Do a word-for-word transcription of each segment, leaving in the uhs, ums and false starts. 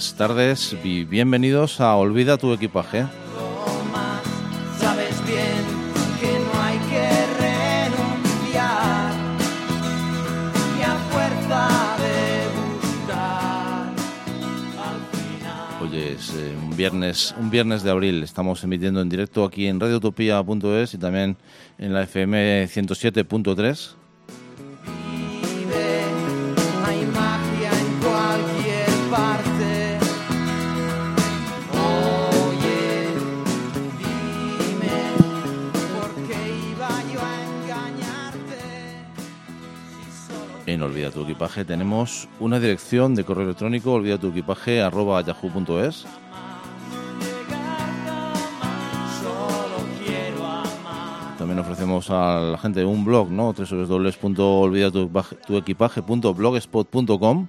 buenas tardes y bienvenidos a Olvida tu equipaje. Sabes bien que no hay que renunciar y a fuerza de buscar al final. Hoy es eh, un viernes, un viernes de abril. Estamos emitiendo en directo aquí en radio utopía punto es y también en la F M ciento siete punto tres. Vive, hay magia en cualquier parte. Oye, dime, ¿por qué iba yo a engañarte? Si solo En Olvida tu equipaje tenemos una dirección de correo electrónico, olvida tu equipaje arroba yahoo punto es. solo quiero amar. También ofrecemos a la gente un blog, ¿no? doble u doble u doble u punto olvida tu equipaje punto blogspot punto com.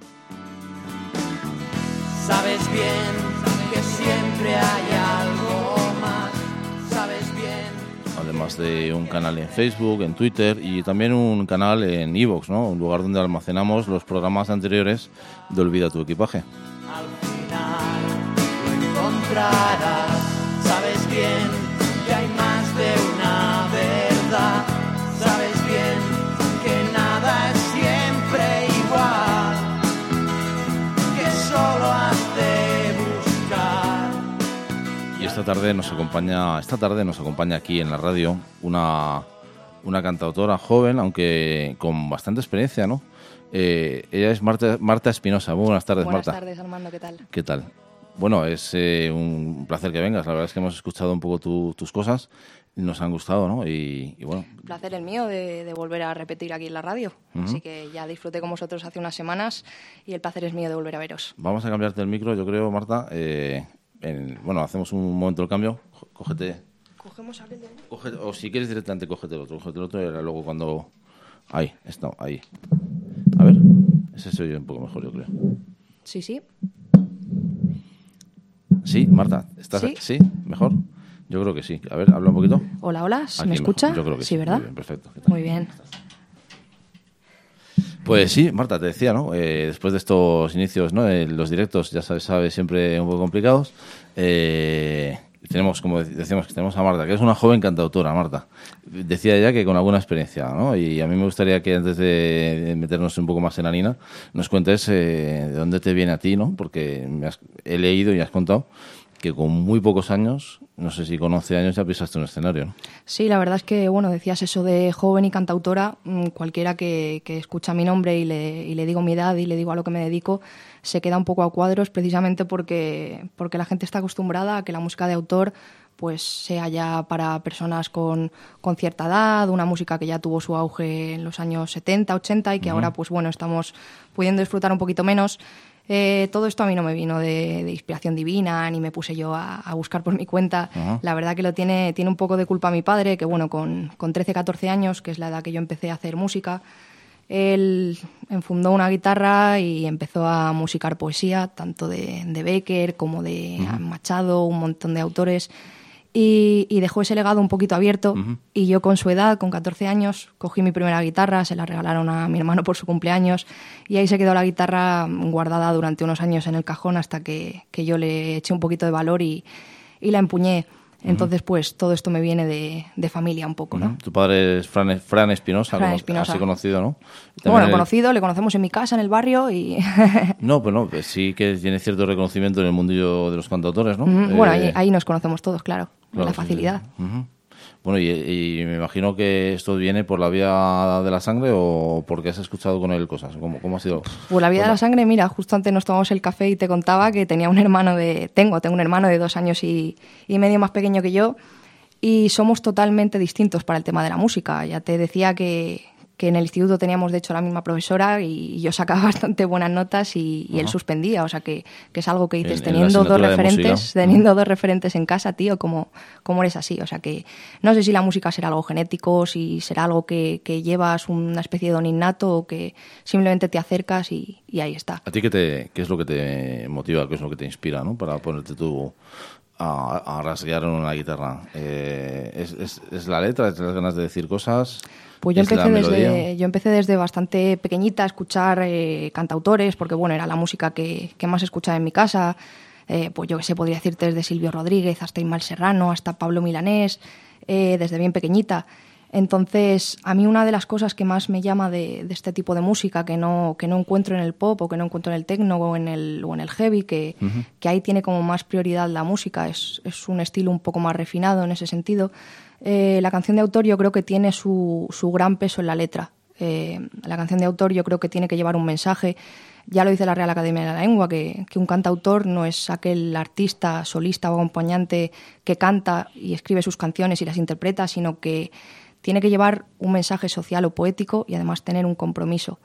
Sabes bien que siempre hay algo más. Sabes bien. Además de un canal en Facebook, en Twitter y también un canal en iVoox, ¿no? Un lugar donde almacenamos los programas anteriores de Olvida tu equipaje. Al final lo encontrarás. Sabes bien que hay más de una verdad. Sabes bien que nada es siempre igual. Que solo has de buscar. Y esta tarde nos acompaña, esta tarde nos acompaña aquí en la radio una, una cantautora joven, aunque con bastante experiencia, ¿no? Eh, ella es Marta, Marta Espinosa. Muy buenas tardes, Buenas Marta. tardes, Armando, ¿qué tal? ¿Qué tal? Bueno, es eh, un placer que vengas. La verdad es que hemos escuchado un poco tu, tus cosas y nos han gustado, ¿no? Y, y bueno, Placer el mío de, de volver a repetir aquí en la radio. Ujú. Así que ya disfruté con vosotros hace unas semanas y el placer es mío de volver a veros. vamos a cambiarte el micro, yo creo, Marta. Eh, en- bueno, hacemos un momento el cambio. Jo- Cógete, Cogemos aquel de... cógete, o si quieres directamente, cógete el otro. Cógete el otro y ahora luego cuando... Ahí, está, ahí. A ver, ese se oye un poco mejor, yo creo. Sí, sí. Sí, Marta, ¿estás ¿Sí? ¿Sí? ¿Mejor? Yo creo que sí. A ver, habla un poquito. Hola, hola, ¿se Aquí me mejor. escucha? Yo creo que sí. Sí, ¿verdad? Muy bien, perfecto. ¿Qué tal? Muy bien. Pues sí, Marta, te decía, ¿no? Eh, después de estos inicios, ¿no? Eh, los directos, ya sabes, sabes, siempre un poco complicados. Eh, tenemos, como decíamos, que tenemos a Marta, que es una joven cantautora, Marta. Decía ella que con alguna experiencia, ¿no? Y a mí me gustaría que antes de meternos un poco más en harina, nos cuentes eh, de dónde te viene a ti, ¿no? Porque me has- he leído y has contado que con muy pocos años, no sé si con once años ya pisaste un escenario, ¿no? Sí, la verdad es que, bueno, decías eso de joven y cantautora. mm, Cualquiera que, que escucha mi nombre y le, y le digo mi edad y le digo a lo que me dedico, se queda un poco a cuadros precisamente porque, porque la gente está acostumbrada a que la música de autor pues sea ya para personas con, con cierta edad, una música que ya tuvo su auge en los años setenta, ochenta y que ahora pues bueno, estamos pudiendo disfrutar un poquito menos. Eh, todo esto a mí no me vino de, de inspiración divina, ni me puse yo a, a buscar por mi cuenta. Ajá. La verdad que lo tiene, tiene un poco de culpa mi padre, que bueno, con, con trece, catorce años, que es la edad que yo empecé a hacer música, él enfundó una guitarra y empezó a musicar poesía, tanto de, de Becker como de Machado, un montón de autores. Y, y dejó ese legado un poquito abierto. Ujú. Y yo con su edad, con catorce años, cogí mi primera guitarra, se la regalaron a mi hermano por su cumpleaños y ahí se quedó la guitarra guardada durante unos años en el cajón hasta que, que yo le eché un poquito de valor y, y la empuñé. Entonces, pues todo esto me viene de, de familia un poco, ¿no? Ujú. Tu padre es Fran, Fran Espinosa, Fran como- Espinosa. así conocido, ¿no? También Bueno, el- conocido, le conocemos en mi casa, en el barrio y... No, pues no, pues sí que tiene cierto reconocimiento en el mundillo de los cantautores, ¿no? Ujú, bueno, Eh, ahí, ahí nos conocemos todos, claro, claro, la sí, facilidad. sí. Ujú. Bueno, y, y me imagino que esto viene por la vía de la sangre o porque has escuchado con él cosas. ¿Cómo, cómo ha sido? Pues la vida de la sangre, mira, justo antes nos tomamos el café y te contaba que tenía un hermano de... Tengo, tengo un hermano de dos años y, y medio más pequeño que yo y somos totalmente distintos para el tema de la música. Ya te decía que, que en el instituto teníamos, de hecho, la misma profesora y yo sacaba bastante buenas notas y, y él Ajá. suspendía. O sea, que, que es algo que dices, En- en la teniendo dos asignatura de referentes, música. teniendo dos referentes en casa, tío, como, como eres así. O sea, que no sé si la música será algo genético, si será algo que, que llevas una especie de don innato o que simplemente te acercas y, y ahí está. ¿A ti qué, te, qué es lo que te motiva, qué es lo que te inspira, ¿no? Para ponerte tú a, a rasguear en una guitarra? Eh, ¿es, es, ¿Es la letra? ¿Es las ganas de decir cosas? Pues yo empecé, desde, yo empecé desde bastante pequeñita a escuchar eh, cantautores, porque bueno, era la música que, que más escuchaba en mi casa. Eh, pues yo que sé, podría decirte desde Silvio Rodríguez hasta Ismael Serrano, hasta Pablo Milanés, eh, desde bien pequeñita. Entonces, a mí una de las cosas que más me llama de, de este tipo de música, que no, que no encuentro en el pop o que no encuentro en el techno o en el, o en el heavy, que, uh-huh. que ahí tiene como más prioridad la música, es, es un estilo un poco más refinado en ese sentido. Eh, la canción de autor yo creo que tiene su, su gran peso en la letra. Eh, la canción de autor yo creo que tiene que llevar un mensaje. Ya lo dice la Real Academia de la Lengua, que, que un cantautor no es aquel artista, solista o acompañante que canta y escribe sus canciones y las interpreta, sino que tiene que llevar un mensaje social o poético y además tener un compromiso.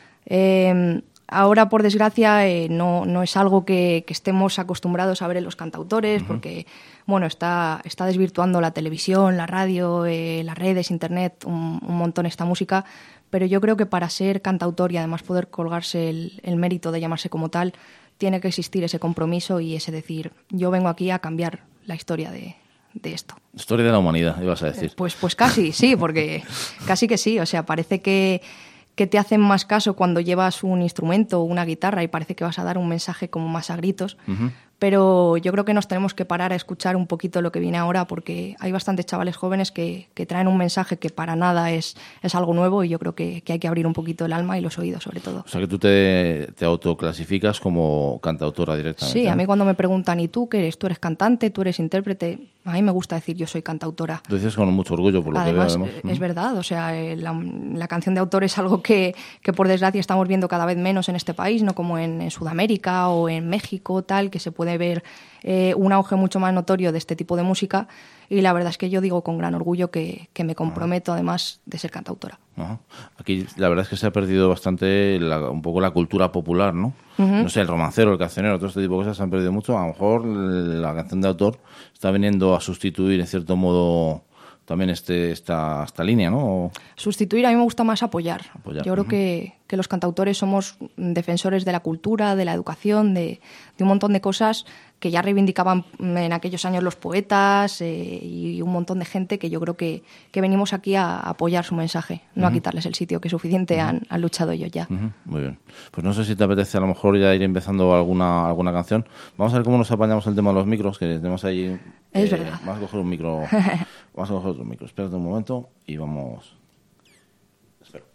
Eh, ahora, por desgracia, eh, no, no es algo que, que estemos acostumbrados a ver en los cantautores, uh-huh. porque bueno, está, está desvirtuando la televisión, la radio, eh, las redes, internet, un, un montón esta música, pero yo creo que para ser cantautor y además poder colgarse el, el mérito de llamarse como tal, tiene que existir ese compromiso y ese decir, yo vengo aquí a cambiar la historia de, de esto. Historia de la humanidad, ibas a decir. Pues, pues casi, sí, porque casi que sí, o sea, parece que, que te hacen más caso cuando llevas un instrumento o una guitarra y parece que vas a dar un mensaje como más a gritos, uh-huh. pero yo creo que nos tenemos que parar a escuchar un poquito lo que viene ahora, porque hay bastantes chavales jóvenes que, que traen un mensaje que para nada es, es algo nuevo, y yo creo que, que hay que abrir un poquito el alma y los oídos sobre todo. O sea que tú te, te autoclasificas como cantautora directamente. Sí, ¿no? A mí cuando me preguntan, ¿y tú qué eres? ¿Tú eres cantante? ¿Tú eres intérprete? A mí me gusta decir yo soy cantautora. Lo dices con mucho orgullo por lo además, que veo. Además, es verdad, o sea, la, la canción de autor es algo que, que por desgracia estamos viendo cada vez menos en este país, no como en, en Sudamérica o en México, tal, que se puede ver eh, un auge mucho más notorio de este tipo de música, y la verdad es que yo digo con gran orgullo que, que me comprometo Ajá. además de ser cantautora. Ajá. Aquí la verdad es que se ha perdido bastante la, un poco la cultura popular, ¿no? Uh-huh. No sé, el romancero, el cancionero, todo este tipo de cosas se han perdido mucho. A lo mejor la canción de autor está viniendo a sustituir en cierto modo también este esta, esta línea, ¿no? Sustituir, a mí me gusta más apoyar. apoyar. Yo creo uh-huh. que, que los cantautores somos defensores de la cultura, de la educación, de, de un montón de cosas que ya reivindicaban en aquellos años los poetas eh, y un montón de gente que yo creo que, que venimos aquí a apoyar su mensaje, no uh-huh. a quitarles el sitio, que suficiente uh-huh. han, han luchado ellos ya. Uh-huh. Muy bien. Pues no sé si te apetece a lo mejor ya ir empezando alguna, alguna canción. Vamos a ver cómo nos apañamos el tema de los micros, que tenemos ahí... Es eh, verdad. Vamos a coger un micro. Vamos a coger otro micro. Espérate un momento y vamos... Espera.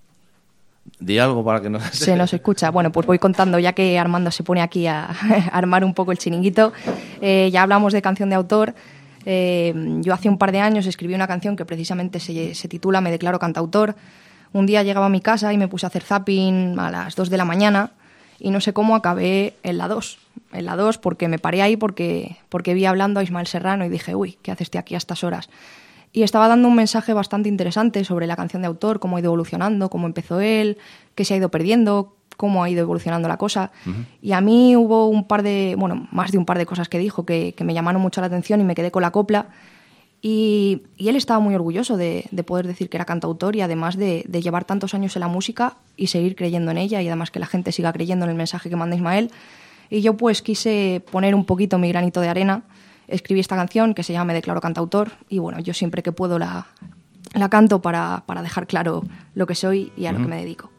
Di algo para que nos... Se nos escucha. Bueno, pues voy contando, ya que Armando se pone aquí a, a armar un poco el chiringuito. Eh, ya hablamos de canción de autor. Eh, yo hace un par de años escribí una canción que precisamente se, se titula Me declaro cantautor. Un día llegaba a mi casa y me puse a hacer zapping a las dos de la mañana y no sé cómo acabé en la dos. En la dos porque me paré ahí porque, porque vi hablando a Ismael Serrano y dije, uy, ¿qué hace este aquí a estas horas? Y estaba dando un mensaje bastante interesante sobre la canción de autor, cómo ha ido evolucionando, cómo empezó él, qué se ha ido perdiendo, cómo ha ido evolucionando la cosa. Uh-huh. Y a mí hubo un par de, bueno, más de un par de cosas que dijo que, que me llamaron mucho la atención y me quedé con la copla. Y, y él estaba muy orgulloso de, de poder decir que era cantautor y además de, de llevar tantos años en la música y seguir creyendo en ella y además que la gente siga creyendo en el mensaje que manda Ismael. Y yo pues quise poner un poquito mi granito de arena. Escribí esta canción que se llama Me declaro cantautor y bueno, yo siempre que puedo la, la canto para, para dejar claro lo que soy y a uh-huh. lo que me dedico.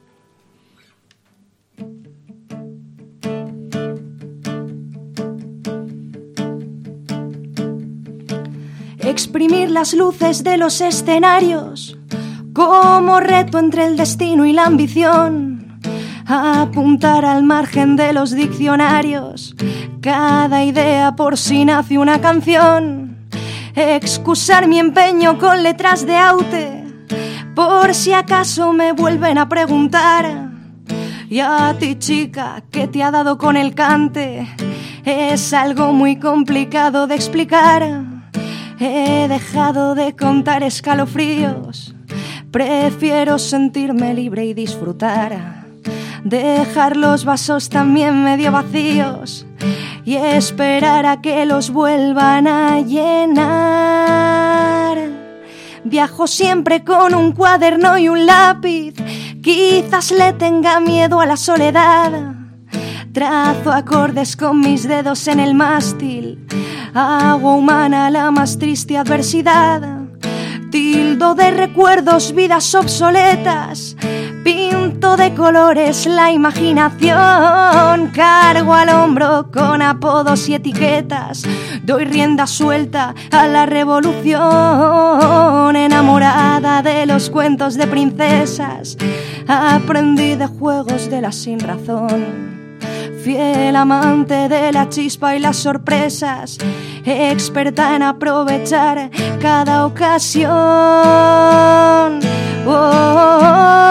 Exprimir las luces de los escenarios como reto entre el destino y la ambición. Apuntar al margen de los diccionarios cada idea por si nace una canción. Excusar mi empeño con letras de aute por si acaso me vuelven a preguntar. Y a ti, chica, ¿qué te ha dado con el cante? Es algo muy complicado de explicar. He dejado de contar escalofríos. Prefiero sentirme libre y disfrutar. Dejar los vasos también medio vacíos y esperar a que los vuelvan a llenar. Viajo siempre con un cuaderno y un lápiz, quizás le tenga miedo a la soledad. Trazo acordes con mis dedos en el mástil, Hago humana la más triste adversidad. Tildo de recuerdos vidas obsoletas. Pinto de colores la imaginación. Cargo al hombro con apodos y etiquetas. Doy rienda suelta a la revolución. Enamorada de los cuentos de princesas, aprendí de juegos de la sinrazón. Fiel amante de la chispa y las sorpresas, experta en aprovechar cada ocasión. Oh,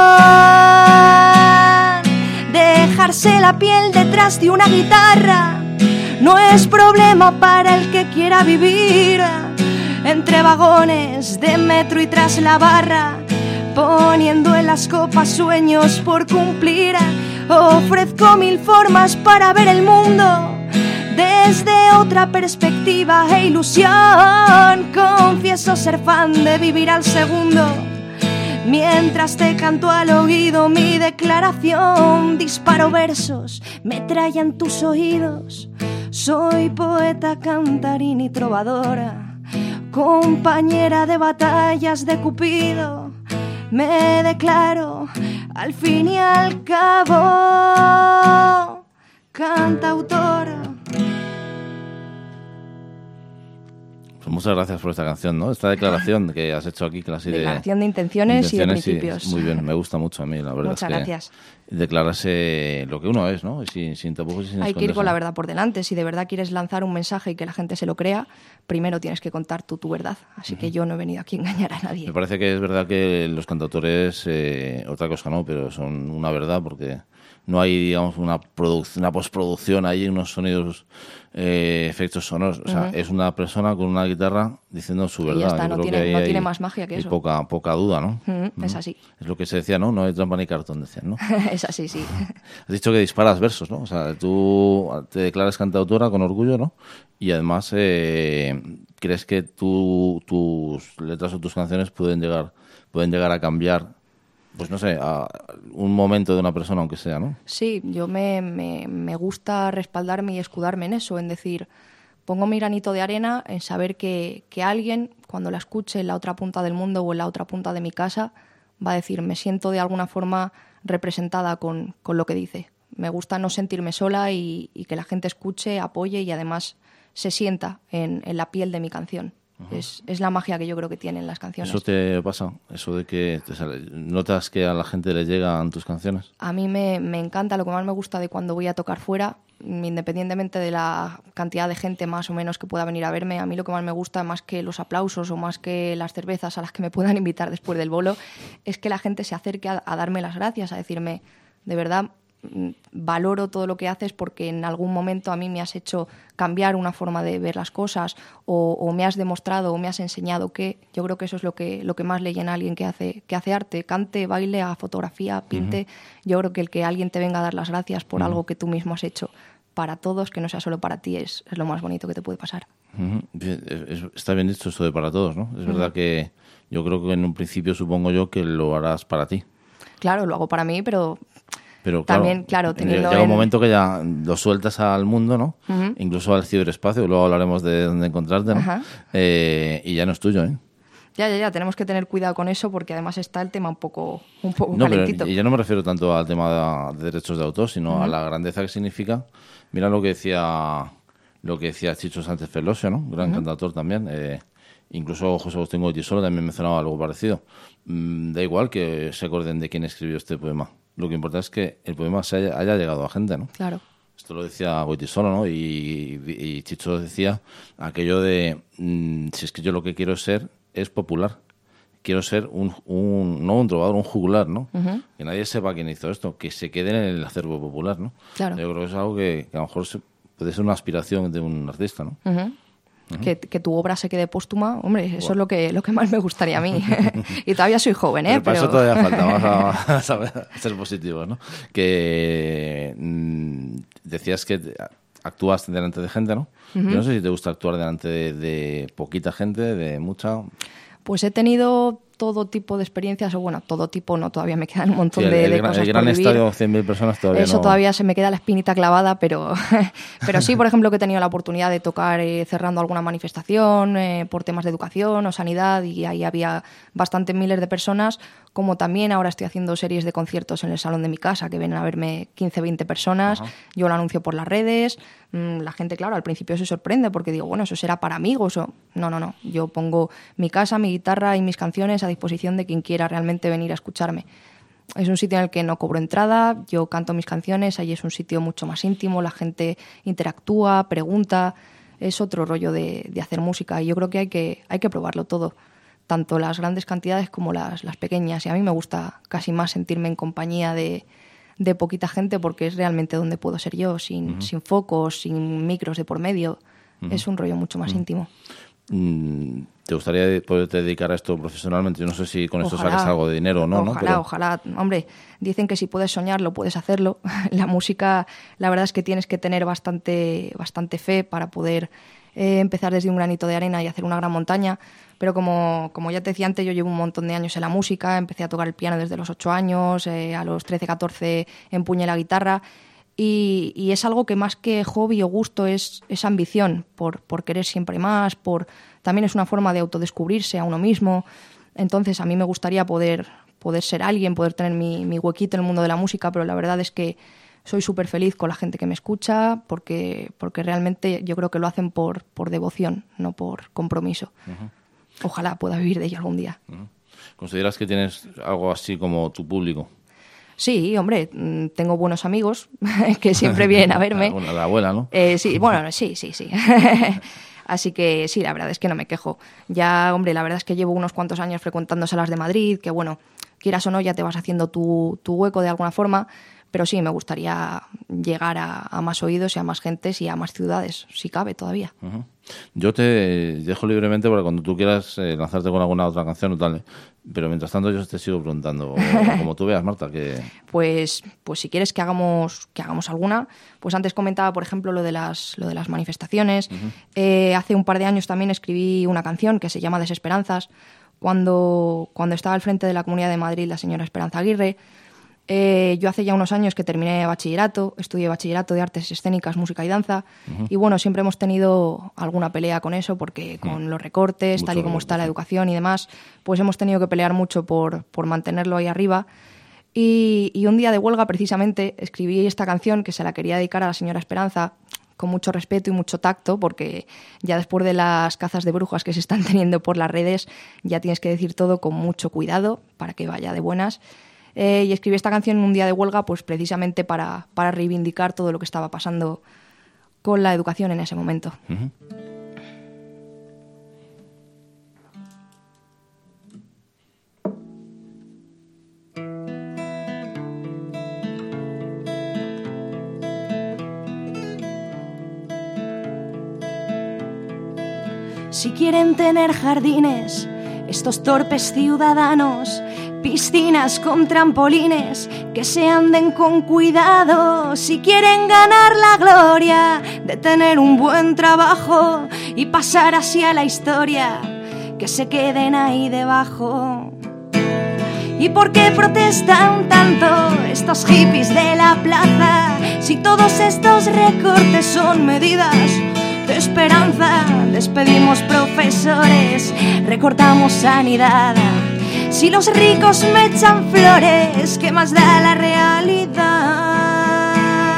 dejarse la piel detrás de una guitarra no es problema para el que quiera vivir entre vagones de metro y tras la barra, poniendo en las copas sueños por cumplir. Ofrezco mil formas para ver el mundo desde otra perspectiva e ilusión. Confieso ser fan de vivir al segundo, mientras te canto al oído mi declaración. Disparo versos, metrallan tus oídos. Soy poeta, cantarín y trovadora, compañera de batallas de Cupido. Me declaro, al fin y al cabo, cantautora. Pues muchas gracias por esta canción, ¿no? Esta declaración que has hecho aquí, clase de... Declaración de intenciones, intenciones y de principios. Sí, muy bien, me gusta mucho a mí, la verdad. Muchas es que gracias. Declararse lo que uno es, ¿no? Sin, sin tapujos y sin Hay esconderse. que ir con la verdad por delante. Si de verdad quieres lanzar un mensaje y que la gente se lo crea, primero tienes que contar tú tu verdad. Así uh-huh. que yo no he venido aquí a engañar a nadie. Me parece que es verdad que los cantautores, eh, otra cosa no, pero son una verdad porque no hay, digamos, una, produc- una postproducción ahí, unos sonidos, eh, efectos sonoros. O sea, uh-huh. es una persona con una guitarra diciendo su verdad. Y ya está, no, tiene, hay, no hay, tiene más magia que hay eso. Poca, poca duda, ¿no? Uh-huh. Uh-huh. Es así. Es lo que se decía, ¿no? No hay trampa ni cartón, decían, ¿no? Es así, sí. Has dicho que disparas versos, ¿no? O sea, tú te declaras cantautora con orgullo, ¿no? Y además, eh, ¿crees que tú, tus letras o tus canciones pueden llegar, pueden llegar a cambiar, pues no sé, a un momento de una persona, aunque sea, ¿no? Sí, yo me, me, me gusta respaldarme y escudarme en eso, en decir, pongo mi granito de arena en saber que, que alguien, cuando la escuche en la otra punta del mundo o en la otra punta de mi casa, va a decir, me siento de alguna forma representada con, con lo que dice. Me gusta no sentirme sola y, y que la gente escuche, apoye y además se sienta en, en la piel de mi canción. Uh-huh. Es, es la magia que yo creo que tienen las canciones. ¿Eso te pasa? ¿Eso de que te sale, notas que a la gente le llegan tus canciones? A mí me, me encanta, lo que más me gusta de cuando voy a tocar fuera, independientemente de la cantidad de gente más o menos que pueda venir a verme, a mí lo que más me gusta, más que los aplausos o más que las cervezas a las que me puedan invitar después del bolo, es que la gente se acerque a, a darme las gracias, a decirme, de verdad, valoro todo lo que haces porque en algún momento a mí me has hecho cambiar una forma de ver las cosas o, o me has demostrado o me has enseñado que yo creo que eso es lo que, lo que más le llena a alguien que hace, que hace arte, cante, baile, a fotografía, pinte. Uh-huh. Yo creo que el que alguien te venga a dar las gracias por uh-huh. algo que tú mismo has hecho para todos, que no sea solo para ti, es, es lo más bonito que te puede pasar. Uh-huh. Es, está bien dicho esto de para todos, ¿no? Es uh-huh. verdad que yo creo que en un principio supongo yo que lo harás para ti. Claro, lo hago para mí, pero... Pero claro, también, claro, teniendo llega un en... momento que ya lo sueltas al mundo, ¿no? Uh-huh. Incluso al ciberespacio, luego hablaremos de dónde encontrarte, ¿no? Uh-huh. Eh, y ya no es tuyo, ¿eh? Ya, ya, ya, tenemos que tener cuidado con eso porque además está el tema un poco, un poco no, calentito. Pero, y yo no me refiero tanto al tema de, de derechos de autor, sino uh-huh. a la grandeza que significa. Mira lo que decía lo que decía Chicho Sánchez Ferlosio, ¿no? Gran uh-huh. cantautor también. Eh, incluso José Agustín Goytisolo también mencionaba algo parecido. Mm, da igual que se acuerden de quién escribió este poema. Lo que importa es que el poema se haya, haya llegado a gente, ¿no? Claro. Esto lo decía Goytisolo, ¿no? Y, y, y Chicho decía aquello de mmm, si es que yo lo que quiero ser es popular. Quiero ser un, un no un trovador, un juglar, ¿no? Uh-huh. Que nadie sepa quién hizo esto, que se quede en el acervo popular, ¿no? Claro. Yo creo que es algo que, que a lo mejor se, puede ser una aspiración de un artista, ¿no? Uh-huh. Uh-huh. Que, que tu obra se quede póstuma, hombre, eso wow. es lo que, lo que más me gustaría a mí. Y todavía soy joven, ¿eh? Pero para Pero... eso todavía falta, vamos a, a, saber, a ser positivos, ¿no? Que mmm, decías que actúas delante de gente, ¿no? Uh-huh. Yo no sé si te gusta actuar delante de, de poquita gente, de mucha... Pues he tenido todo tipo de experiencias, o bueno, todo tipo no, todavía me quedan un montón Sí, el, de, el de gran, cosas el gran por vivir. estadio, cien mil personas todavía Eso no... todavía se me queda la espinita clavada, pero, pero sí, por ejemplo, que he tenido la oportunidad de tocar eh, cerrando alguna manifestación eh, por temas de educación o sanidad, y ahí había bastantes miles de personas, como también ahora estoy haciendo series de conciertos en el salón de mi casa, que vienen a verme quince, veinte personas. Ajá. Yo lo anuncio por las redes, mmm, la gente, claro, al principio se sorprende porque digo, bueno, eso será para amigos o... No, no, no, yo pongo mi casa, mi guitarra y mis canciones a disposición de quien quiera realmente venir a escucharme. Es un sitio en el que no cobro entrada, yo canto mis canciones, ahí es un sitio mucho más íntimo, la gente interactúa, pregunta, es otro rollo de, de hacer música, y yo creo que hay que, hay que probarlo todo, tanto las grandes cantidades como las, las pequeñas, y a mí me gusta casi más sentirme en compañía de, de poquita gente, porque es realmente donde puedo ser yo, sin, uh-huh. sin focos, sin micros de por medio, uh-huh. es un rollo mucho más uh-huh. íntimo. ¿Te gustaría poderte dedicar a esto profesionalmente? Yo no sé si con esto saques algo de dinero o no. Ojalá, ¿no? Pero... ojalá. Hombre, dicen que si puedes soñarlo, puedes hacerlo. La música, la verdad es que tienes que tener bastante, bastante fe para poder eh, empezar desde un granito de arena y hacer una gran montaña. Pero como, como ya te decía antes, yo llevo un montón de años en la música. Empecé a tocar el piano desde los ocho años, eh, a los trece, catorce empuñé la guitarra. Y, y es algo que más que hobby o gusto es, es ambición, por, por querer siempre más, por también es una forma de autodescubrirse a uno mismo. Entonces a mí me gustaría poder, poder ser alguien, poder tener mi, mi huequito en el mundo de la música, pero la verdad es que soy súper feliz con la gente que me escucha, porque, porque realmente yo creo que lo hacen por, por devoción, no por compromiso. Uh-huh. Ojalá pueda vivir de ello algún día. Uh-huh. ¿Consideras que tienes algo así como tu público? Sí, hombre, tengo buenos amigos que siempre vienen a verme. La, la abuela, ¿no? Eh, sí, bueno, sí, sí, sí. Así que sí, la verdad es que no me quejo. Ya, hombre, la verdad es que llevo unos cuantos años frecuentando salas de Madrid, que bueno, quieras o no, ya te vas haciendo tu, tu hueco de alguna forma, pero sí, me gustaría llegar a, a más oídos y a más gentes y a más ciudades, si cabe todavía. Uh-huh. Yo te dejo libremente para cuando tú quieras eh, lanzarte con alguna otra canción o tal, pero mientras tanto yo te sigo preguntando, como tú veas, Marta, que... Pues, pues si quieres que hagamos, que hagamos alguna, pues antes comentaba, por ejemplo, lo de las, lo de las manifestaciones. Uh-huh. Eh, hace un par de años también escribí una canción que se llama Desesperanzas, cuando, cuando estaba al frente de la Comunidad de Madrid la señora Esperanza Aguirre. Eh, yo hace ya unos años que terminé bachillerato, estudié bachillerato de artes escénicas, música y danza, uh-huh. y bueno, siempre hemos tenido alguna pelea con eso, porque con uh-huh. los recortes, mucho tal y como está la educación y demás, pues hemos tenido que pelear mucho por, por mantenerlo ahí arriba. Y, y un día de huelga, precisamente, escribí esta canción que se la quería dedicar a la señora Esperanza, con mucho respeto y mucho tacto, porque ya después de las cazas de brujas que se están teniendo por las redes, ya tienes que decir todo con mucho cuidado para que vaya de buenas. Eh, y escribí esta canción en un día de huelga, pues precisamente para, para reivindicar todo lo que estaba pasando con la educación en ese momento. Uh-huh. Si quieren tener jardines, estos torpes ciudadanos, piscinas con trampolines, que se anden con cuidado. Si quieren ganar la gloria de tener un buen trabajo y pasar así a la historia, que se queden ahí debajo. ¿Y por qué protestan tanto estos hippies de la plaza? Si todos estos recortes son medidas de esperanza. Despedimos profesores, recortamos sanidad. Si los ricos me echan flores, ¿qué más da la realidad?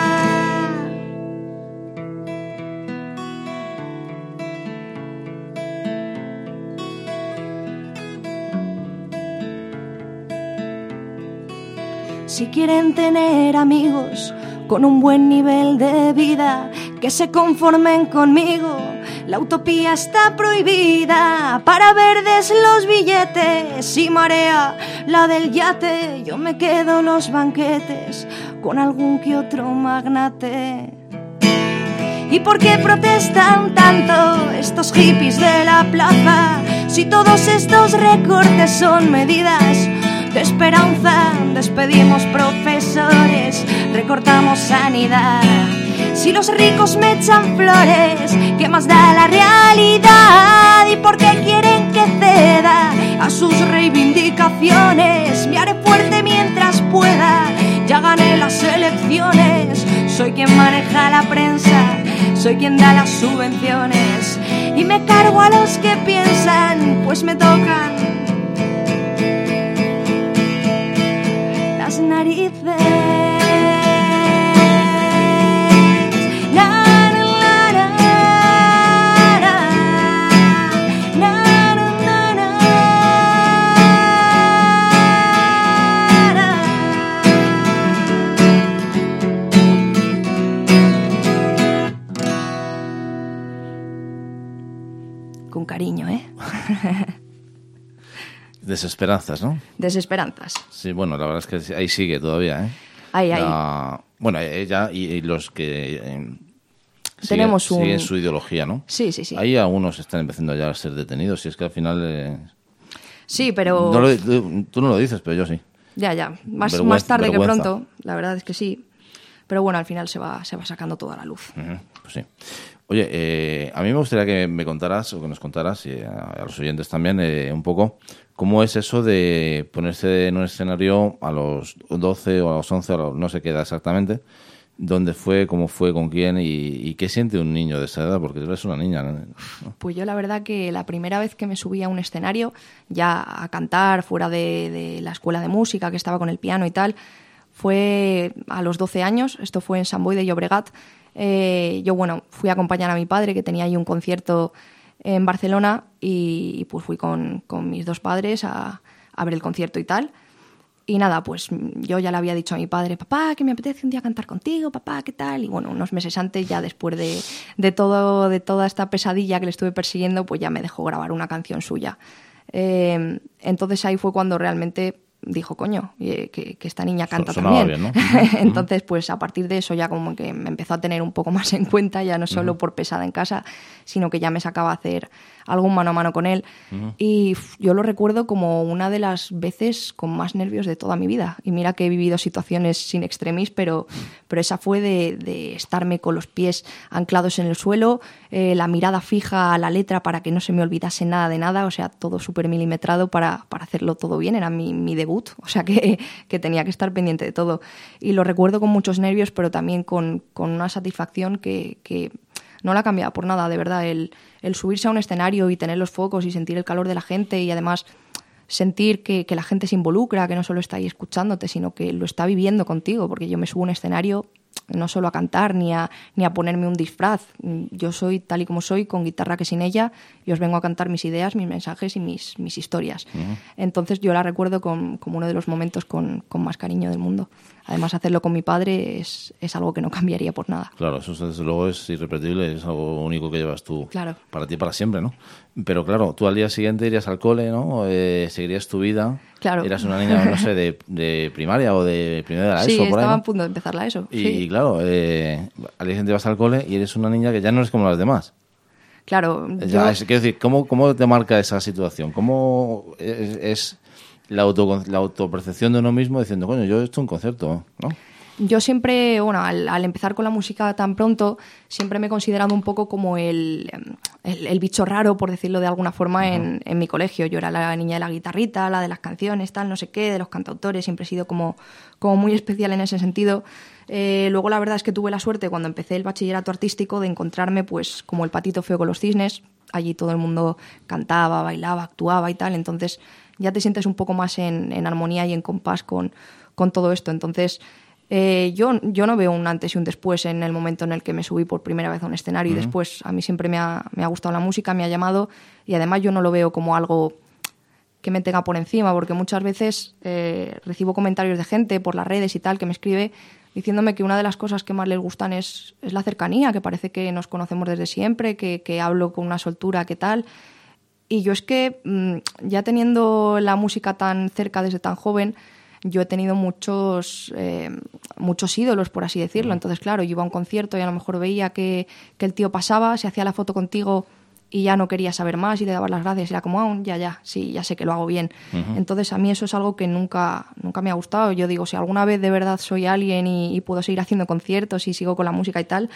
Si quieren tener amigos con un buen nivel de vida, que se conformen conmigo. La utopía está prohibida, para verdes los billetes y marea la del yate. Yo me quedo en los banquetes con algún que otro magnate. ¿Y por qué protestan tanto estos hippies de la plaza? Si todos estos recortes son medidas de esperanza. Despedimos profesores, recortamos sanidad. Si los ricos me echan flores, ¿qué más da la realidad? ¿Y por qué quieren que ceda a sus reivindicaciones. Me haré fuerte mientras pueda, ya gané las elecciones. Soy quien maneja la prensa, soy quien da las subvenciones y me cargo a los que piensan, pues me tocan las narices. Con cariño, ¿eh? Desesperanzas, ¿no? Desesperanzas. Sí, bueno, la verdad es que ahí sigue todavía, ¿eh? Ahí, ahí. La... Bueno, ella y, y los que eh, Tenemos siguen, un... siguen su ideología, ¿no? Sí, sí, sí. Ahí algunos están empezando ya a ser detenidos, y es que al final... Eh... Sí, pero... No lo, tú, tú no lo dices, pero yo sí. Ya, ya. Más, Vergüenza, más tarde vergüenza. que pronto, la verdad es que sí. Pero bueno, al final se va, se va sacando toda la luz. Uh-huh, pues sí. Oye, eh, a mí me gustaría que me contaras, o que nos contaras, y a, a los oyentes también, eh, un poco, cómo es eso de ponerse en un escenario a los doce o a los once, o a los, no sé qué edad exactamente, dónde fue, cómo fue, con quién, y, y qué siente un niño de esa edad, porque tú eres una niña, ¿no? Pues yo la verdad que la primera vez que me subí a un escenario, ya a cantar fuera de, de la escuela de música, que estaba con el piano y tal, fue a los doce años, esto fue en Sant Boi de Llobregat. Eh, yo, bueno, fui a acompañar a mi padre, que tenía ahí un concierto en Barcelona, y, y pues fui con, con mis dos padres a, a ver el concierto y tal. Y nada, pues yo ya le había dicho a mi padre, papá, que me apetece un día cantar contigo, papá, ¿qué tal? Y bueno, unos meses antes, ya después de, de, todo, de toda esta pesadilla que le estuve persiguiendo, pues ya me dejó grabar una canción suya. Eh, entonces ahí fue cuando realmente dijo, coño, que, que esta niña canta Sonaba también. bien, ¿no? Entonces, pues a partir de eso ya como que me empezó a tener un poco más en cuenta, ya no solo uh-huh. por pesada en casa, sino que ya me sacaba a hacer algún mano a mano con él. Uh-huh. Y yo lo recuerdo como una de las veces con más nervios de toda mi vida. Y mira que he vivido situaciones sin extremis, pero, pero esa fue de, de estarme con los pies anclados en el suelo, eh, la mirada fija a la letra para que no se me olvidase nada de nada, o sea, todo súper milimetrado para, para hacerlo todo bien. Era mi, mi debut, o sea que, que tenía que estar pendiente de todo. Y lo recuerdo con muchos nervios, pero también con, con una satisfacción que... que no la cambiaba por nada, de verdad. El, el subirse a un escenario y tener los focos y sentir el calor de la gente y además sentir que, que la gente se involucra, que no solo está ahí escuchándote, sino que lo está viviendo contigo, porque yo me subo a un escenario no solo a cantar ni a, ni a ponerme un disfraz. Yo soy tal y como soy, con guitarra que sin ella, y os vengo a cantar mis ideas, mis mensajes y mis, mis historias. Uh-huh. Entonces yo la recuerdo con, como uno de los momentos con, con más cariño del mundo. Además, hacerlo con mi padre es, es algo que no cambiaría por nada. Claro, eso desde luego es irrepetible, es algo único que llevas tú claro. para ti para siempre, ¿no? Pero claro, tú al día siguiente irías al cole, ¿no? Eh, seguirías tu vida. Claro. Eras una niña, no sé, de, de primaria o de primera de la sí, ESO, por ahí, estaba ¿no? a punto de empezar la ESO. Y, sí. y claro, eh, al día siguiente vas al cole y eres una niña que ya no eres como las demás. Claro. Ya, yo... es, quiero decir, ¿cómo, ¿cómo te marca esa situación? ¿Cómo es, es la, auto, la autopercepción de uno mismo diciendo, coño, yo he hecho un concierto, ¿no? Yo siempre, bueno, al, al empezar con la música tan pronto, siempre me he considerado un poco como el, el, el bicho raro, por decirlo de alguna forma, uh-huh. en, en mi colegio. Yo era la niña de la guitarrita, la de las canciones, tal, no sé qué, de los cantautores. Siempre he sido como, como muy especial en ese sentido. Eh, luego la verdad es que tuve la suerte, cuando empecé el bachillerato artístico, de encontrarme pues como el patito feo con los cisnes. Allí todo el mundo cantaba, bailaba, actuaba y tal. Entonces ya te sientes un poco más en, en armonía y en compás con, con todo esto. Entonces... Eh, yo, yo no veo un antes y un después en el momento en el que me subí por primera vez a un escenario uh-huh. y después. A mí siempre me ha, me ha gustado la música, me ha llamado, y además yo no lo veo como algo que me tenga por encima, porque muchas veces eh, recibo comentarios de gente por las redes y tal que me escribe diciéndome que una de las cosas que más les gustan es, es la cercanía, que parece que nos conocemos desde siempre, que, que hablo con una soltura, que tal. Y yo es que mmm, ya teniendo la música tan cerca desde tan joven, yo he tenido muchos eh, muchos ídolos, por así decirlo. Entonces, claro, yo iba a un concierto y a lo mejor veía que, que el tío pasaba, se hacía la foto contigo y ya no quería saber más y le dabas las gracias y era como, ah, ya, ya, sí, ya sé que lo hago bien. Uh-huh. Entonces, a mí eso es algo que nunca, nunca me ha gustado. Yo digo, si alguna vez de verdad soy alguien y, y puedo seguir haciendo conciertos y sigo con la música y tal,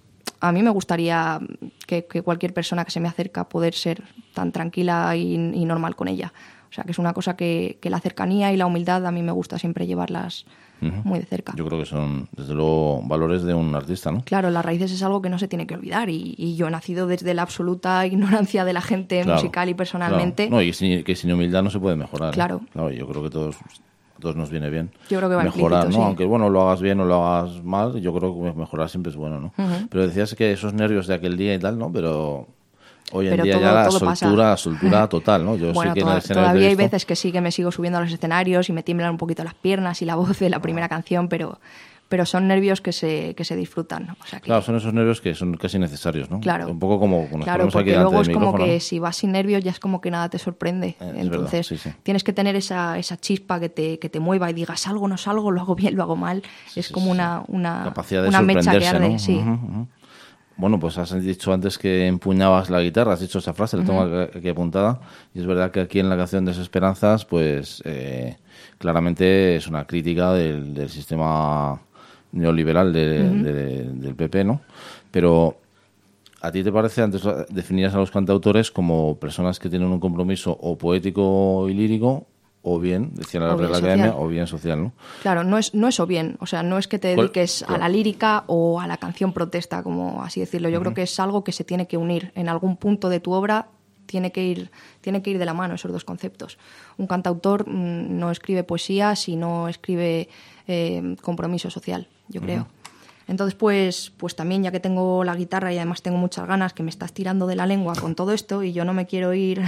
a mí me gustaría que, que cualquier persona que se me acerca poder ser tan tranquila y, y normal con ella. O sea, que es una cosa que, que la cercanía y la humildad a mí me gusta siempre llevarlas uh-huh. muy de cerca. Yo creo que son, desde luego, valores de un artista, ¿no? Claro, las raíces es algo que no se tiene que olvidar y, y yo he nacido desde la absoluta ignorancia de la gente claro, musical y personalmente. Claro. No, y sin, que sin humildad no se puede mejorar. Claro. ¿eh? Claro, yo creo que todos... A todos nos viene bien yo creo que va mejorar, ¿no? Sí. Aunque bueno, lo hagas bien o lo hagas mal, yo creo que mejorar siempre es bueno, ¿no? Uh-huh. Pero decías que esos nervios de aquel día y tal, ¿no? Pero hoy en Pero día todo, ya la todo soltura, soltura total, ¿no? Yo bueno, sí que toda, en el escenario todavía hay visto... veces que sí que me sigo subiendo a los escenarios y me tiemblan un poquito las piernas y la voz de la primera uh-huh. canción, pero... pero son nervios que se, que se disfrutan. O sea que... Claro, son esos nervios que son casi necesarios, ¿no? Claro. Un poco como cuando claro, estamos aquí delante luego del es como micrófono. que si vas sin nervios ya es como que nada te sorprende. Eh, Entonces verdad, sí, sí. tienes que tener esa, esa chispa que te, que te mueva y digas salgo, no salgo, lo hago bien, lo hago mal. Sí, es sí, como sí. una, una, capacidad de una mecha que arde. ¿no? Sí. Uh-huh, uh-huh. Bueno, pues has dicho antes que empuñabas la guitarra, has dicho esa frase, la tengo uh-huh. aquí apuntada, y es verdad que aquí en la canción Desesperanzas, pues eh, claramente es una crítica del, del sistema neoliberal de, uh-huh. de, de, del P P, ¿no? Pero ¿a ti te parece, antes definías a los cantautores como personas que tienen un compromiso o poético y lírico, o bien, decía la Real Academia, o bien social, ¿no? Claro, no es, no es o bien, o sea, no es que te dediques claro. a la lírica o a la canción protesta, como así decirlo. Yo uh-huh. creo que es algo que se tiene que unir. En algún punto de tu obra tiene que ir, tiene que ir de la mano esos dos conceptos. Un cantautor mmm, no escribe poesía si no escribe eh, compromiso social, yo creo. Uh-huh. Entonces, pues, pues también, ya que tengo la guitarra y además tengo muchas ganas, que me estás tirando de la lengua con todo esto y yo no me quiero ir...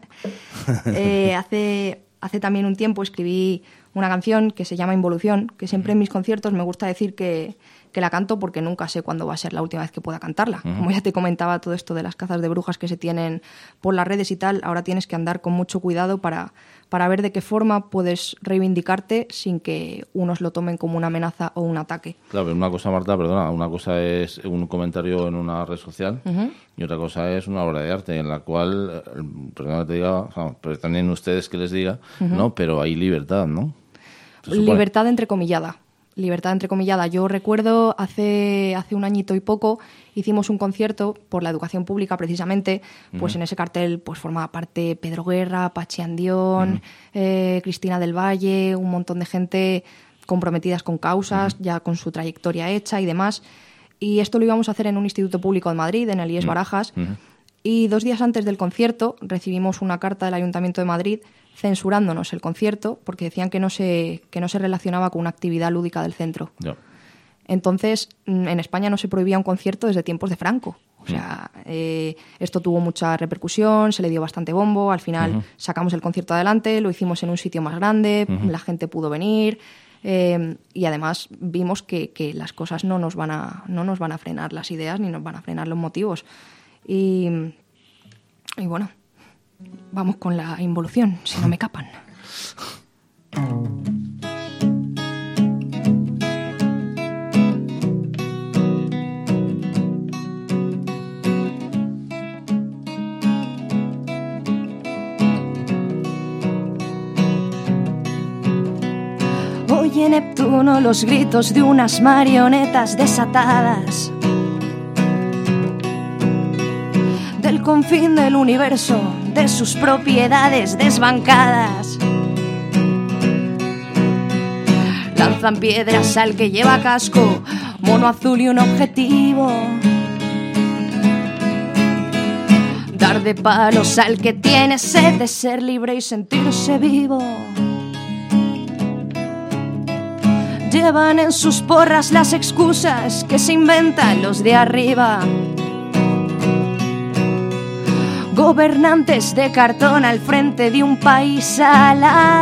eh, hace, hace también un tiempo escribí una canción que se llama Involución, que siempre en mis conciertos me gusta decir que, que la canto porque nunca sé cuándo va a ser la última vez que pueda cantarla. Uh-huh. Como ya te comentaba, todo esto de las cazas de brujas que se tienen por las redes y tal, ahora tienes que andar con mucho cuidado para... para ver de qué forma puedes reivindicarte sin que unos lo tomen como una amenaza o un ataque. Claro, pero una cosa, Marta, perdona, una cosa es un comentario en una red social uh-huh. y otra cosa es una obra de arte en la cual, perdona que te diga, o sea, pero también ustedes que les diga, uh-huh. ¿no? Pero hay libertad, ¿no? Libertad entrecomillada. Libertad entrecomillada. Yo recuerdo hace, hace un añito y poco hicimos un concierto por la educación pública precisamente, pues uh-huh. en ese cartel pues formaba parte Pedro Guerra, Pachi Andión, uh-huh. eh, Cristina del Valle, un montón de gente comprometidas con causas, uh-huh. ya con su trayectoria hecha y demás. Y esto lo íbamos a hacer en un instituto público de Madrid, en el I E S uh-huh. Barajas, uh-huh. y dos días antes del concierto recibimos una carta del Ayuntamiento de Madrid censurándonos el concierto porque decían que no se, que no se relacionaba con una actividad lúdica del centro. Yeah. Entonces, en España no se prohibía un concierto desde tiempos de Franco. O sea, mm. eh, esto tuvo mucha repercusión, se le dio bastante bombo, al final uh-huh. sacamos el concierto adelante, lo hicimos en un sitio más grande, uh-huh. la gente pudo venir eh, y además vimos que, que las cosas no nos van a, no nos van a frenar las ideas ni nos van a frenar los motivos. Y, y bueno... Vamos con la involución, si no me capan. Oye, Neptuno, los gritos de unas marionetas desatadas del confín del universo, de sus propiedades desbancadas. Lanzan piedras al que lleva casco, mono azul y un objetivo. Dar de palos al que tiene sed de ser libre y sentirse vivo. Llevan en sus porras las excusas que se inventan los de arriba. Gobernantes de cartón al frente de un país a la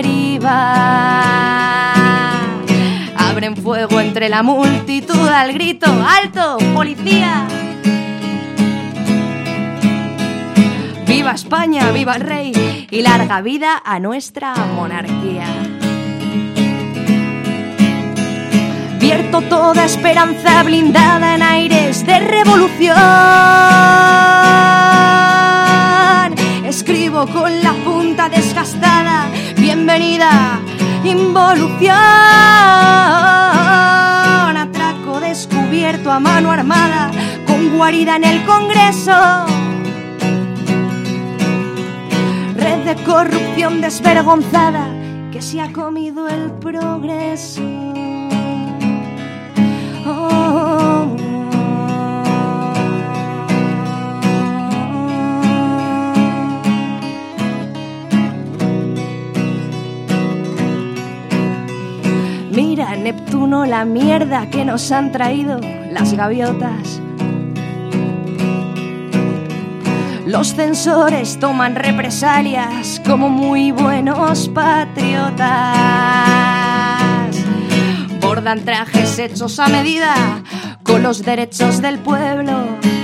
deriva. Abren fuego entre la multitud al grito ¡alto, policía! ¡Viva España, viva el rey! Y larga vida a nuestra monarquía. Vierto toda esperanza blindada en aires de revolución. Escribo con la punta desgastada, bienvenida, involución. Atraco descubierto a mano armada, con guarida en el Congreso. Red de corrupción desvergonzada que se ha comido el progreso. Oh. Mira, Neptuno, la mierda que nos han traído las gaviotas. Los censores toman represalias como muy buenos patriotas. Bordan trajes hechos a medida con los derechos del pueblo.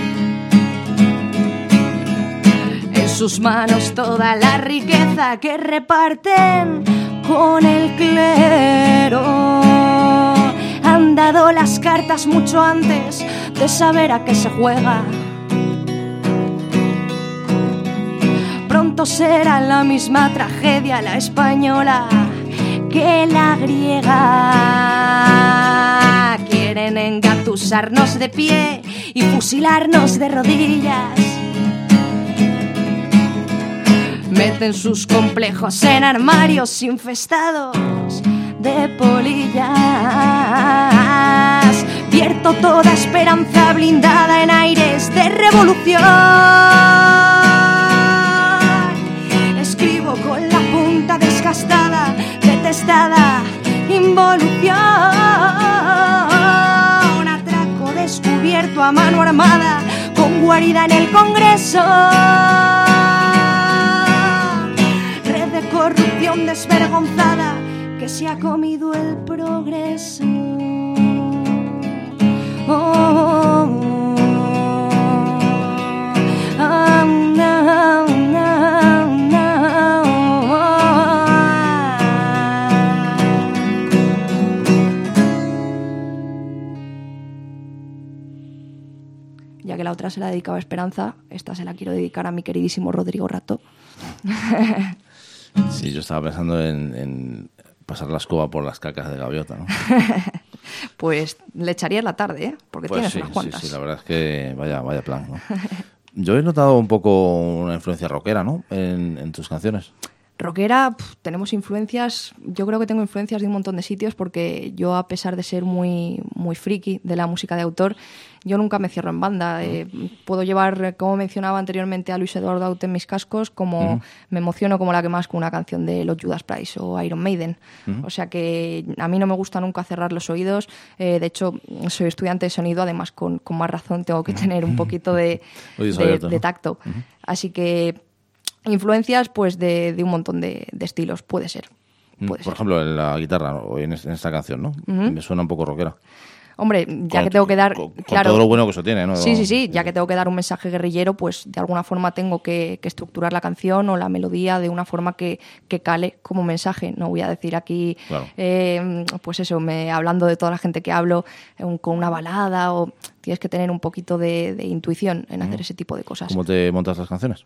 En sus manos toda la riqueza que reparten con el clero. Han dado las cartas mucho antes de saber a qué se juega. Pronto será la misma tragedia la española que la griega. Quieren engatusarnos de pie y fusilarnos de rodillas. Meten sus complejos en armarios infestados de polillas. Vierto toda esperanza blindada en aires de revolución. Escribo con la punta desgastada, detestada involución. Atraco descubierto a mano armada, con guarida en el Congreso. Red de corrupción desvergonzada que se ha comido el progreso. Oh, oh, oh. Ah, no, no, no, oh. Ya que la otra se la dedicaba a Esperanza, esta se la quiero dedicar a mi queridísimo Rodrigo Rato. Sí, yo estaba pensando en, en pasar la escoba por las cacas de gaviota, ¿no? Pues le echarías la tarde, ¿eh? Porque Pues tienes sí, unas cuantas. sí, sí, la verdad es que vaya, vaya plan, ¿no? Yo he notado un poco una influencia rockera, ¿no? En, en tus canciones. Rockera, pf, tenemos influencias, yo creo que tengo influencias de un montón de sitios porque yo, a pesar de ser muy, muy friki de la música de autor, yo nunca me cierro en banda. Eh, puedo llevar, como mencionaba anteriormente, a Luis Eduardo Aute en mis cascos, como uh-huh. me emociono como la que más con una canción de los Judas Priest o Iron Maiden. Uh-huh. O sea que a mí no me gusta nunca cerrar los oídos. Eh, de hecho, soy estudiante de sonido, además con, con más razón tengo que tener un poquito de, de, abierto, de tacto. ¿No? Uh-huh. Así que influencias pues de, de un montón de, de estilos, puede ser. Puede Por ser. ejemplo, en la guitarra o en, en esta canción, ¿no? Uh-huh. Me suena un poco rockera. Hombre, ya con, que tengo que dar... Con, con claro, todo lo bueno que eso tiene, ¿no? Sí, sí, sí. Ya que tengo que dar un mensaje guerrillero, pues de alguna forma tengo que, que estructurar la canción o la melodía de una forma que, que cale como mensaje. No voy a decir aquí, claro. eh, pues eso, me, hablando de toda la gente que hablo, un, con una balada o... Tienes que tener un poquito de, de intuición en hacer uh-huh. ese tipo de cosas. ¿Cómo te montas las canciones?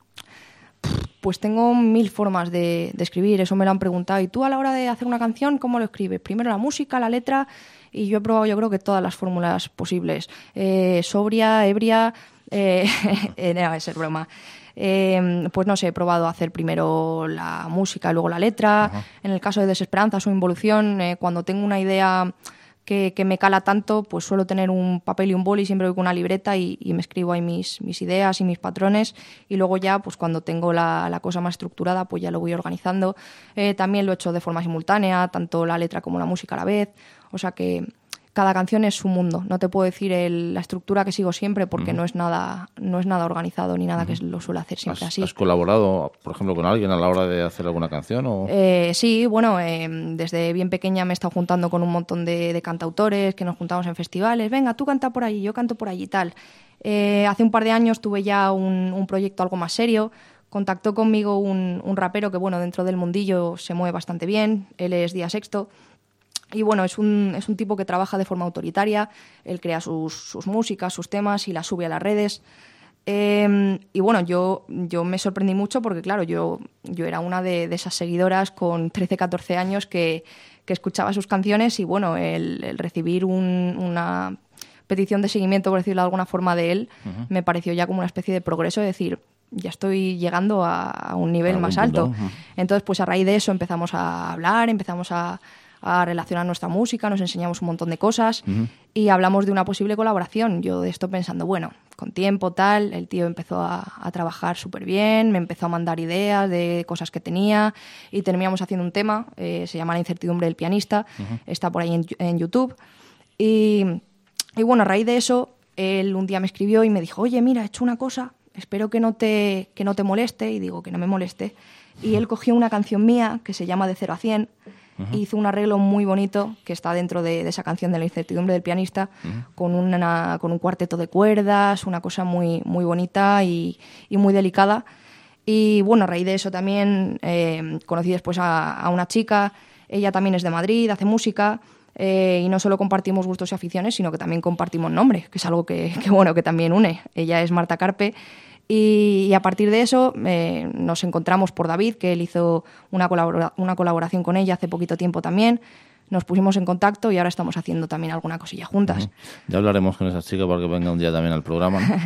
Pues tengo mil formas de, de escribir, eso me lo han preguntado. ¿Y tú a la hora de hacer una canción cómo lo escribes? Primero la música, la letra, y yo he probado yo creo que todas las fórmulas posibles. Eh, sobria, ebria, eh, eh, no, es broma. Eh, pues no sé, he probado a hacer primero la música y luego la letra. Uh-huh. En el caso de Desesperanza o Involución, eh, cuando tengo una idea... Que, que me cala tanto, pues suelo tener un papel y un boli, siempre voy con una libreta y, y me escribo ahí mis, mis ideas y mis patrones, y luego ya, pues cuando tengo la, la cosa más estructurada, pues ya lo voy organizando. Eh, también lo he hecho de forma simultánea, tanto la letra como la música a la vez, o sea que cada canción es su mundo. No te puedo decir el, la estructura que sigo siempre porque uh-huh. no es nada no es nada organizado ni nada uh-huh. que lo suelo hacer siempre ¿Has, así. ¿Has colaborado, por ejemplo, con alguien a la hora de hacer alguna canción? O... Eh, sí, bueno, eh, desde bien pequeña me he estado juntando con un montón de, de cantautores que nos juntamos en festivales. Venga, tú canta por allí, yo canto por allí y tal. Eh, hace un par de años tuve ya un, un proyecto algo más serio. Contactó conmigo un, un rapero que, bueno, dentro del mundillo se mueve bastante bien. Él es Día Sexto. Y bueno, es un, es un tipo que trabaja de forma autoritaria, él crea sus, sus músicas, sus temas y las sube a las redes. Eh, y bueno, yo, yo me sorprendí mucho porque, claro, yo, yo era una de, de esas seguidoras con trece, catorce años que, que escuchaba sus canciones y bueno, el, el recibir un, una petición de seguimiento, por decirlo de alguna forma, de él, uh-huh. me pareció ya como una especie de progreso, de decir, ya estoy llegando a, a un nivel más alto. Punto. Entonces, pues a raíz de eso empezamos a hablar, empezamos a, a relacionar nuestra música, nos enseñamos un montón de cosas uh-huh. y hablamos de una posible colaboración. Yo de esto pensando, bueno, con tiempo, tal, el tío empezó a, a trabajar súper bien, me empezó a mandar ideas de cosas que tenía y terminamos haciendo un tema, eh, se llama La incertidumbre del pianista, uh-huh. está por ahí en, en YouTube. Y, y bueno, a raíz de eso, él un día me escribió y me dijo, oye, mira, he hecho una cosa, espero que no te, que no te moleste, y digo, que no me moleste. Y él cogió una canción mía que se llama De cero a cien, uh-huh. e hizo un arreglo muy bonito que está dentro de, de esa canción de La incertidumbre del pianista, uh-huh. con, una, con un cuarteto de cuerdas, una cosa muy, muy bonita y, y muy delicada. Y bueno, a raíz de eso también eh, conocí después a, a una chica, ella también es de Madrid, hace música, eh, y no solo compartimos gustos y aficiones, sino que también compartimos nombre, que es algo que, que, bueno, que también une. Ella es Marta Carpe. Y, y a partir de eso eh, nos encontramos por David, que él hizo una, colabora- una colaboración con ella hace poquito tiempo también. Nos pusimos en contacto y ahora estamos haciendo también alguna cosilla juntas. Uh-huh. Ya hablaremos con esa chica para que venga un día también al programa, ¿no?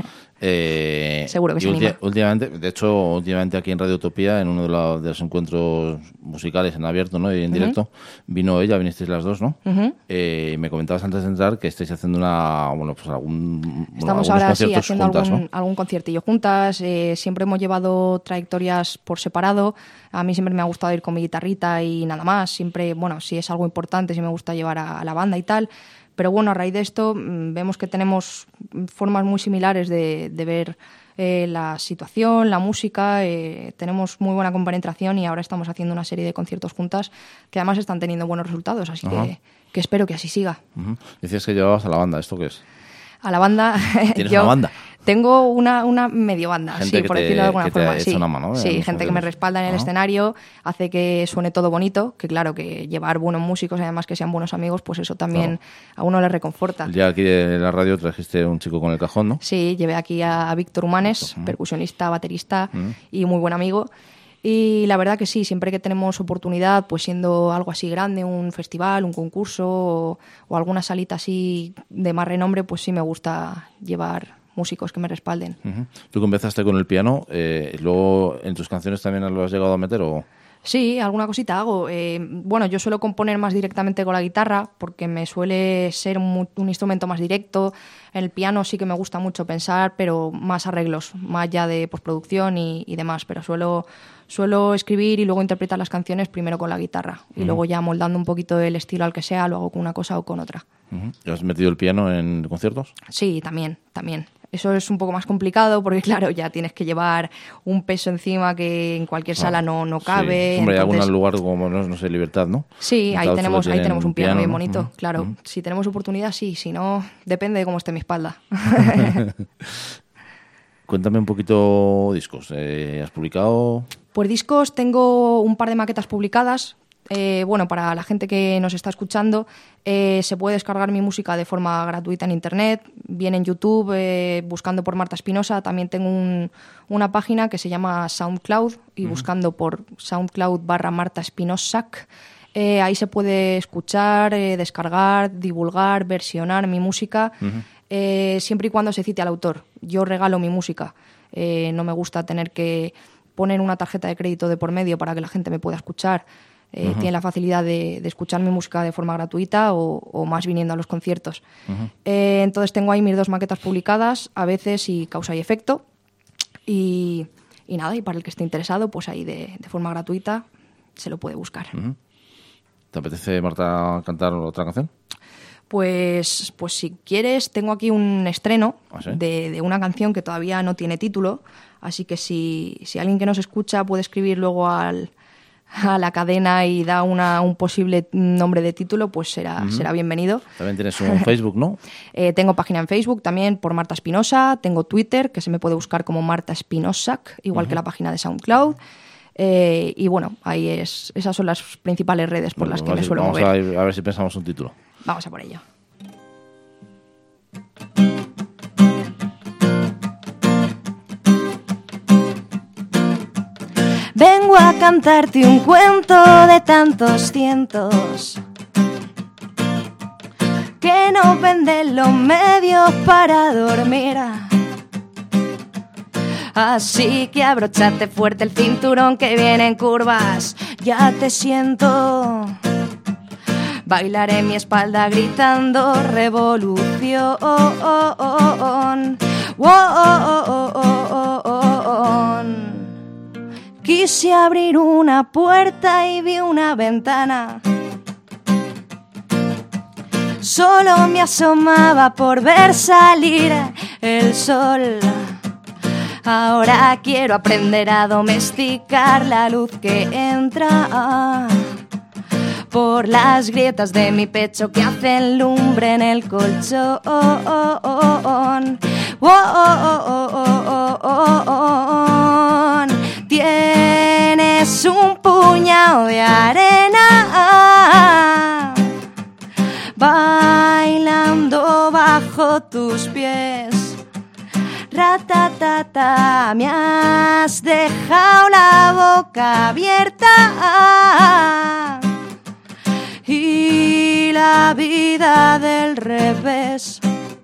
eh, Seguro que se ulti- anima. Últimamente, de hecho, últimamente aquí en Radio Utopía, en uno de, la, de los encuentros musicales en abierto, ¿no? Y en uh-huh. directo, vino ella, vinisteis las dos, ¿no? Uh-huh. Eh, me comentabas antes de entrar que estáis haciendo una, bueno, pues algún, Estamos bueno, ahora sí haciendo juntas, algún, ¿no? algún conciertillo juntas. Eh, siempre hemos llevado trayectorias por separado. A mí siempre me ha gustado ir con mi guitarrita y nada más. Siempre, bueno, si es algo importante, sí me gusta llevar a, a la banda y tal. Pero bueno, a raíz de esto mmm, vemos que tenemos formas muy similares de, de ver eh, la situación, la música. Eh, tenemos muy buena compenetración y ahora estamos haciendo una serie de conciertos juntas que además están teniendo buenos resultados. Así que, que espero que así siga. Uh-huh. Decías que llevabas a la banda. ¿Esto qué es? A la banda. ¿Tienes yo una banda? Tengo una, una medio banda, gente sí, por te, decirlo de alguna que forma. Te sí, echa una mano, ¿eh? sí, gente que me respalda en el Ajá. escenario, hace que suene todo bonito, que claro, que llevar buenos músicos y además que sean buenos amigos, pues eso también claro. a uno le reconforta. Ya aquí de la radio trajiste un chico con el cajón, ¿no? Sí, llevé aquí a, a Víctor Humanes, uh-huh. percusionista, baterista uh-huh. y muy buen amigo. Y la verdad que sí, siempre que tenemos oportunidad, pues siendo algo así grande, un festival, un concurso o, o alguna salita así de más renombre, pues sí me gusta llevar músicos que me respalden. Uh-huh. Tú que empezaste con el piano, eh, ¿luego en tus canciones también lo has llegado a meter o...? Sí, alguna cosita hago. Eh, bueno, yo suelo componer más directamente con la guitarra porque me suele ser un, un instrumento más directo. En el piano sí que me gusta mucho pensar, pero más arreglos, más ya de postproducción y, y demás. Pero suelo, suelo escribir y luego interpretar las canciones primero con la guitarra y uh-huh. luego ya moldando un poquito el estilo al que sea, lo hago con una cosa o con otra. Uh-huh. ¿Has metido el piano en conciertos? Sí, también, también. Eso es un poco más complicado porque, claro, ya tienes que llevar un peso encima que en cualquier sala ah, no, no cabe. Sí. Hombre, entonces... hay algún lugar como, no, no sé, Libertad, ¿no? Sí, ahí tenemos, ahí tenemos un piano, piano bien ¿no? bonito, uh-huh. claro. Uh-huh. Si tenemos oportunidad, sí. Si no, depende de cómo esté mi espalda. Cuéntame un poquito discos. Eh, ¿Has publicado...? Pues discos, tengo un par de maquetas publicadas. Eh, bueno, para la gente que nos está escuchando, eh, se puede descargar mi música de forma gratuita en internet, bien en YouTube, eh, buscando por Marta Espinosa. También tengo un, una página que se llama SoundCloud y uh-huh. buscando por SoundCloud barra Marta Espinosac, eh, ahí se puede escuchar, eh, descargar, divulgar, versionar mi música, uh-huh. eh, siempre y cuando se cite al autor. Yo regalo mi música, eh, no me gusta tener que poner una tarjeta de crédito de por medio para que la gente me pueda escuchar. Eh, uh-huh. Tiene la facilidad de, de escuchar mi música de forma gratuita o, o más viniendo a los conciertos. Uh-huh. Eh, entonces tengo ahí mis dos maquetas publicadas, a veces y Causa y Efecto. Y, y nada, y para el que esté interesado, pues ahí de, de forma gratuita se lo puede buscar. Uh-huh. ¿Te apetece, Marta, cantar otra canción? Pues, pues si quieres, tengo aquí un estreno ¿Ah, sí? de, de una canción que todavía no tiene título, así que si, si alguien que nos escucha puede escribir luego al... a la cadena y da una, un posible nombre de título, pues será, uh-huh. será bienvenido. También tienes un Facebook, ¿no? eh, tengo página en Facebook también por Marta Espinosa, tengo Twitter, que se me puede buscar como Marta Espinosac, igual uh-huh. que la página de SoundCloud. Eh, y bueno, ahí es, esas son las principales redes por bueno, las que me suelo vamos mover. Vamos a, a ver si pensamos un título. Vamos a por ello. Vengo a cantarte un cuento de tantos cientos que no venden los medios para dormir. Así que abróchate fuerte el cinturón que viene en curvas. Ya te siento. Bailaré mi espalda gritando revolución. Quise abrir una puerta y vi una ventana. Solo me asomaba por ver salir el sol. Ahora quiero aprender a domesticar la luz que entra por las grietas de mi pecho que hacen lumbre en el colchón. Tienes un puñado de arena bailando bajo tus pies. Ratatata, me has dejado la boca abierta y la vida del revés.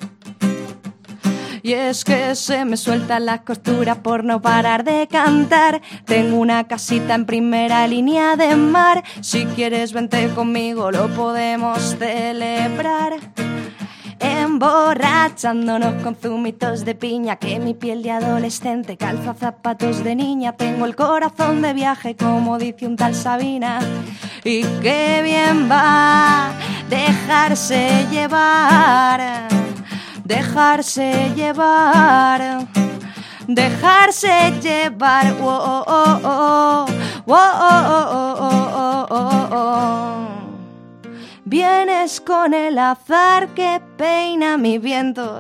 Y es que se me suelta la costura por no parar de cantar. Tengo una casita en primera línea de mar. Si quieres vente conmigo, lo podemos celebrar. Emborrachándonos con zumitos de piña, que mi piel de adolescente calza zapatos de niña. Tengo el corazón de viaje, como dice un tal Sabina. Y qué bien va dejarse llevar, dejarse llevar, dejarse llevar. Oh, oh, oh, oh, oh, oh, oh, oh, oh. Vienes con el azar que peina mis vientos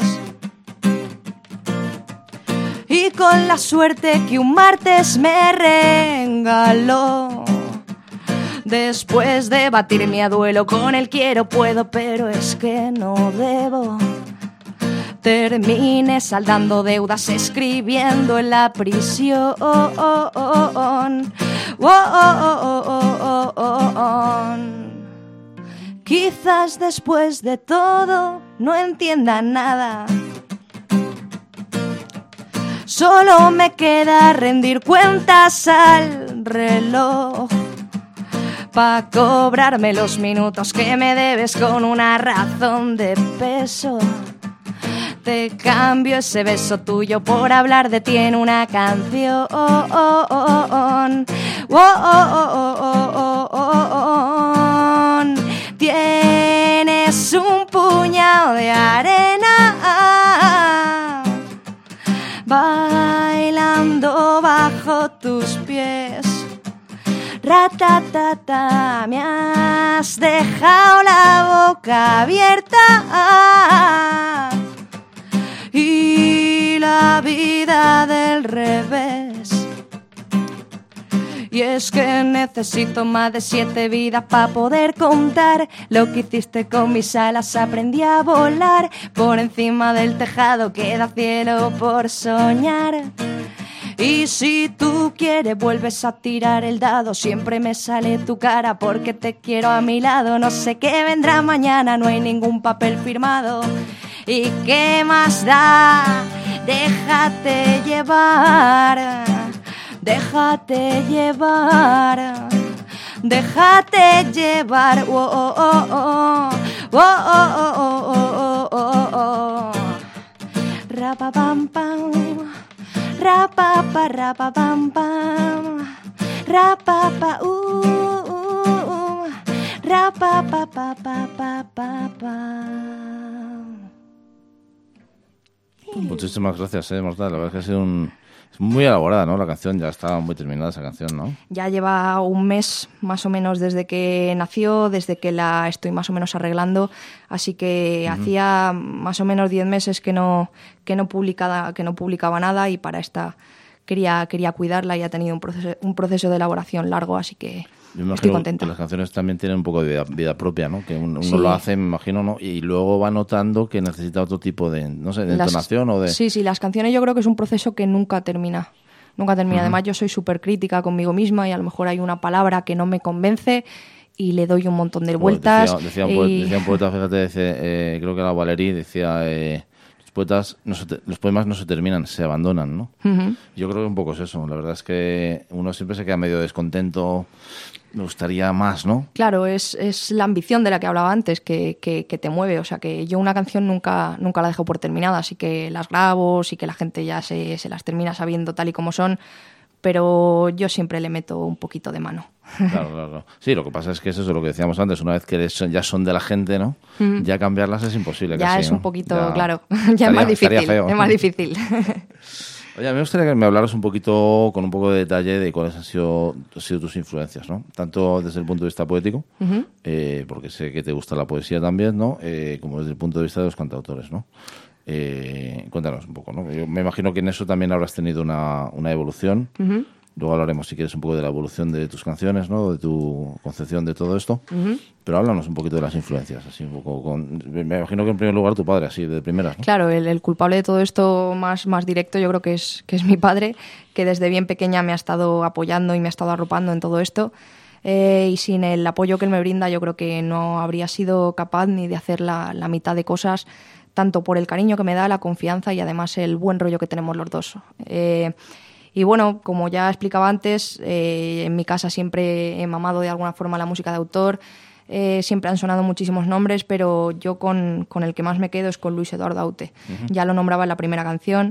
y con la suerte que un martes me regaló. Después de batirme a duelo con el quiero puedo, pero es que no debo. Terminé saldando deudas, escribiendo en la prisión. Oh, oh, oh, oh, oh, oh, oh, oh. Quizás después de todo no entienda nada. Solo me queda rendir cuentas al reloj pa' cobrarme los minutos que me debes con una razón de peso. Te cambio ese beso tuyo por hablar de ti en una canción. Oh, oh, oh, oh, oh, oh, oh, oh. Tienes un puñado de arena bailando bajo tus pies. Ratatata, me has dejado la boca abierta y la vida del revés. Y es que necesito más de siete vidas para poder contar lo que hiciste con mis alas. Aprendí a volar por encima del tejado, queda cielo por soñar. Y si tú quieres vuelves a tirar el dado, siempre me sale tu cara porque te quiero a mi lado. No sé qué vendrá mañana, no hay ningún papel firmado. ¿Y qué más da? Déjate llevar, déjate llevar, déjate llevar. Oh, oh, oh, oh, oh, oh, oh, oh, oh, oh. Rapapam pam, rapapa, rapapam pam, rapapa, uh, uh, uh, rapapa, pa, pa, pa, pa, pa. Muchísimas gracias, eh, Marta. La verdad es que ha sido un... Es muy elaborada, ¿no? La canción, ya estaba muy terminada esa canción, ¿no? Ya lleva un mes más o menos desde que nació, desde que la estoy más o menos arreglando, así que uh-huh. hacía más o menos diez meses que no que no publicaba que no publicaba nada, y para esta quería quería cuidarla y ha tenido un proceso un proceso de elaboración largo, así que estoy contenta. Que las canciones también tienen un poco de vida, vida propia, ¿no? Que uno, sí. uno lo hace, me imagino, ¿no? Y luego va notando que necesita otro tipo de, no sé, de las, entonación o de... Sí, sí, las canciones yo creo que es un proceso que nunca termina. Nunca termina. Uh-huh. Además, yo soy súper crítica conmigo misma y a lo mejor hay una palabra que no me convence y le doy un montón de vueltas. Bueno, decía, decía, un y... poeta, decía un poeta, fíjate, dice, eh, creo que era Valéry, decía... Eh, poetas, no se te, los poemas no se terminan, se abandonan, ¿no? Uh-huh. Yo creo que un poco es eso. La verdad es que uno siempre se queda medio descontento, me gustaría más, ¿no? Claro, es, es la ambición de la que hablaba antes que, que, que te mueve. O sea, que yo una canción nunca, nunca la dejo por terminada, así que las grabo, sí que la gente ya se, se las termina sabiendo tal y como son, pero yo siempre le meto un poquito de mano. Claro, claro, claro. Sí, lo que pasa es que eso es lo que decíamos antes, una vez que ya son de la gente, ¿no? Mm. Ya cambiarlas es imposible. Ya casi, es ¿no? un poquito, ya, claro, ya es más difícil. Feo. Es más difícil. Oye, a mí me gustaría que me hablaras un poquito, con un poco de detalle, de cuáles han sido, han sido tus influencias, ¿no? Tanto desde el punto de vista poético, uh-huh. eh, porque sé que te gusta la poesía también, ¿no? Eh, como desde el punto de vista de los cantautores, ¿no? Eh, cuéntanos un poco, ¿no? Yo me imagino que en eso también habrás tenido una, una evolución. Uh-huh. Luego hablaremos, si quieres, un poco de la evolución de tus canciones, ¿no? De tu concepción de todo esto. Uh-huh. Pero háblanos un poquito de las influencias, así un poco con... Me imagino que en primer lugar tu padre, así de primeras, ¿no? Claro, el, el culpable de todo esto más, más directo yo creo que es, que es mi padre, que desde bien pequeña me ha estado apoyando y me ha estado arropando en todo esto. Eh, y sin el apoyo que él me brinda yo creo que no habría sido capaz ni de hacer la, la mitad de cosas, tanto por el cariño que me da, la confianza y además el buen rollo que tenemos los dos. Eh, Y bueno, como ya explicaba antes, eh, en mi casa siempre he mamado de alguna forma la música de autor, eh, siempre han sonado muchísimos nombres, pero yo con, con el que más me quedo es con Luis Eduardo Aute. Uh-huh. Ya lo nombraba en la primera canción.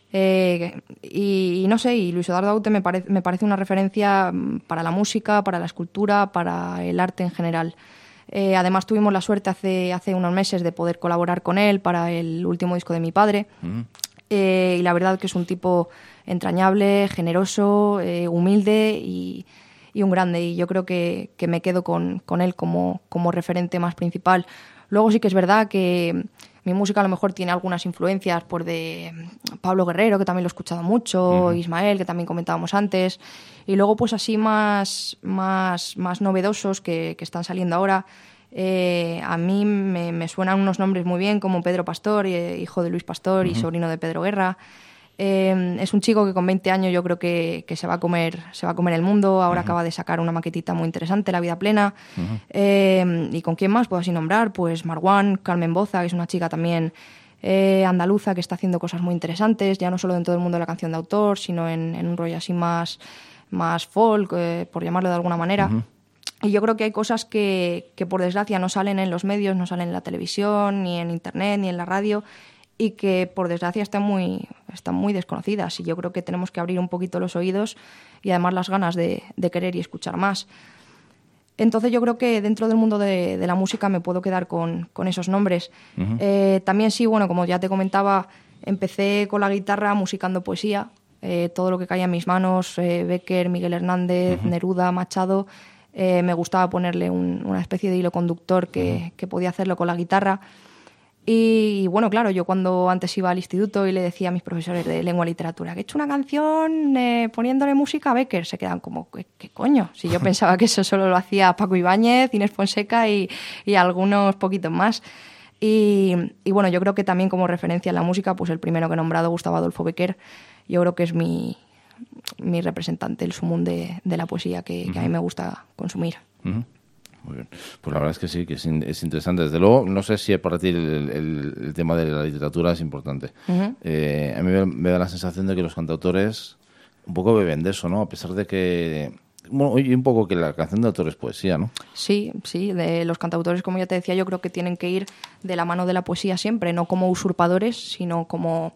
Eh, y, y no sé, y Luis Eduardo Aute me, pare, me parece una referencia para la música, para la escultura, para el arte en general. Eh, además tuvimos la suerte hace, hace unos meses de poder colaborar con él para el último disco de mi padre. Uh-huh. Eh, y la verdad que es un tipo entrañable, generoso, eh, humilde y, y un grande. Y yo creo que, que me quedo con, con él como, como referente más principal. Luego sí que es verdad que mi música a lo mejor tiene algunas influencias por de Pablo Guerrero, que también lo he escuchado mucho, uh-huh. Ismael, que también comentábamos antes. Y luego pues así más, más, más novedosos que, que están saliendo ahora. Eh, a mí me, me suenan unos nombres muy bien como Pedro Pastor, eh, hijo de Luis Pastor uh-huh. y sobrino de Pedro Guerra. Eh, es un chico que con veinte años yo creo que, que se va a comer se va a comer el mundo. Ahora uh-huh. acaba de sacar una maquetita muy interesante, La Vida Plena. Uh-huh. Eh, ¿Y con quién más puedo así nombrar? Pues Marwan, Carmen Boza, que es una chica también eh, andaluza que está haciendo cosas muy interesantes, ya no solo dentro del mundo de la canción de autor, sino en, en un rollo así más, más folk, eh, por llamarlo de alguna manera. Uh-huh. Y yo creo que hay cosas que, que por desgracia no salen en los medios, no salen en la televisión, ni en internet, ni en la radio, y que por desgracia están muy, están muy desconocidas. Y yo creo que tenemos que abrir un poquito los oídos y además las ganas de, de querer y escuchar más. Entonces yo creo que dentro del mundo de, de la música me puedo quedar con, con esos nombres. Uh-huh. Eh, también sí, bueno, como ya te comentaba, empecé con la guitarra musicando poesía, eh, todo lo que caía en mis manos, eh, Bécquer, Miguel Hernández, uh-huh. Neruda, Machado. Eh, me gustaba ponerle un, una especie de hilo conductor que, uh-huh. que podía hacerlo con la guitarra. Y, y bueno, claro, yo cuando antes iba al instituto y le decía a mis profesores de lengua y literatura que he hecho una canción eh, poniéndole música a Bécquer, se quedan como, ¿qué, qué coño? Si yo pensaba que eso solo lo hacía Paco Ibáñez, Inés Fonseca y, y algunos poquitos más. Y, y bueno, yo creo que también como referencia en la música, pues el primero que he nombrado, Gustavo Adolfo Bécquer, yo creo que es mi, mi representante, el sumum de, de la poesía que, uh-huh. que a mí me gusta consumir. Uh-huh. Muy bien. Pues la verdad es que sí, que es, in, es interesante. Desde luego, no sé si para ti el, el, el tema de la literatura es importante. Uh-huh. Eh, a mí me, me da la sensación de que los cantautores un poco beben de eso, ¿no? A pesar de que... Bueno, y un poco que la canción de autor es poesía, ¿no? Sí, sí. De los cantautores, como ya te decía, yo creo que tienen que ir de la mano de la poesía siempre, no como usurpadores, sino como...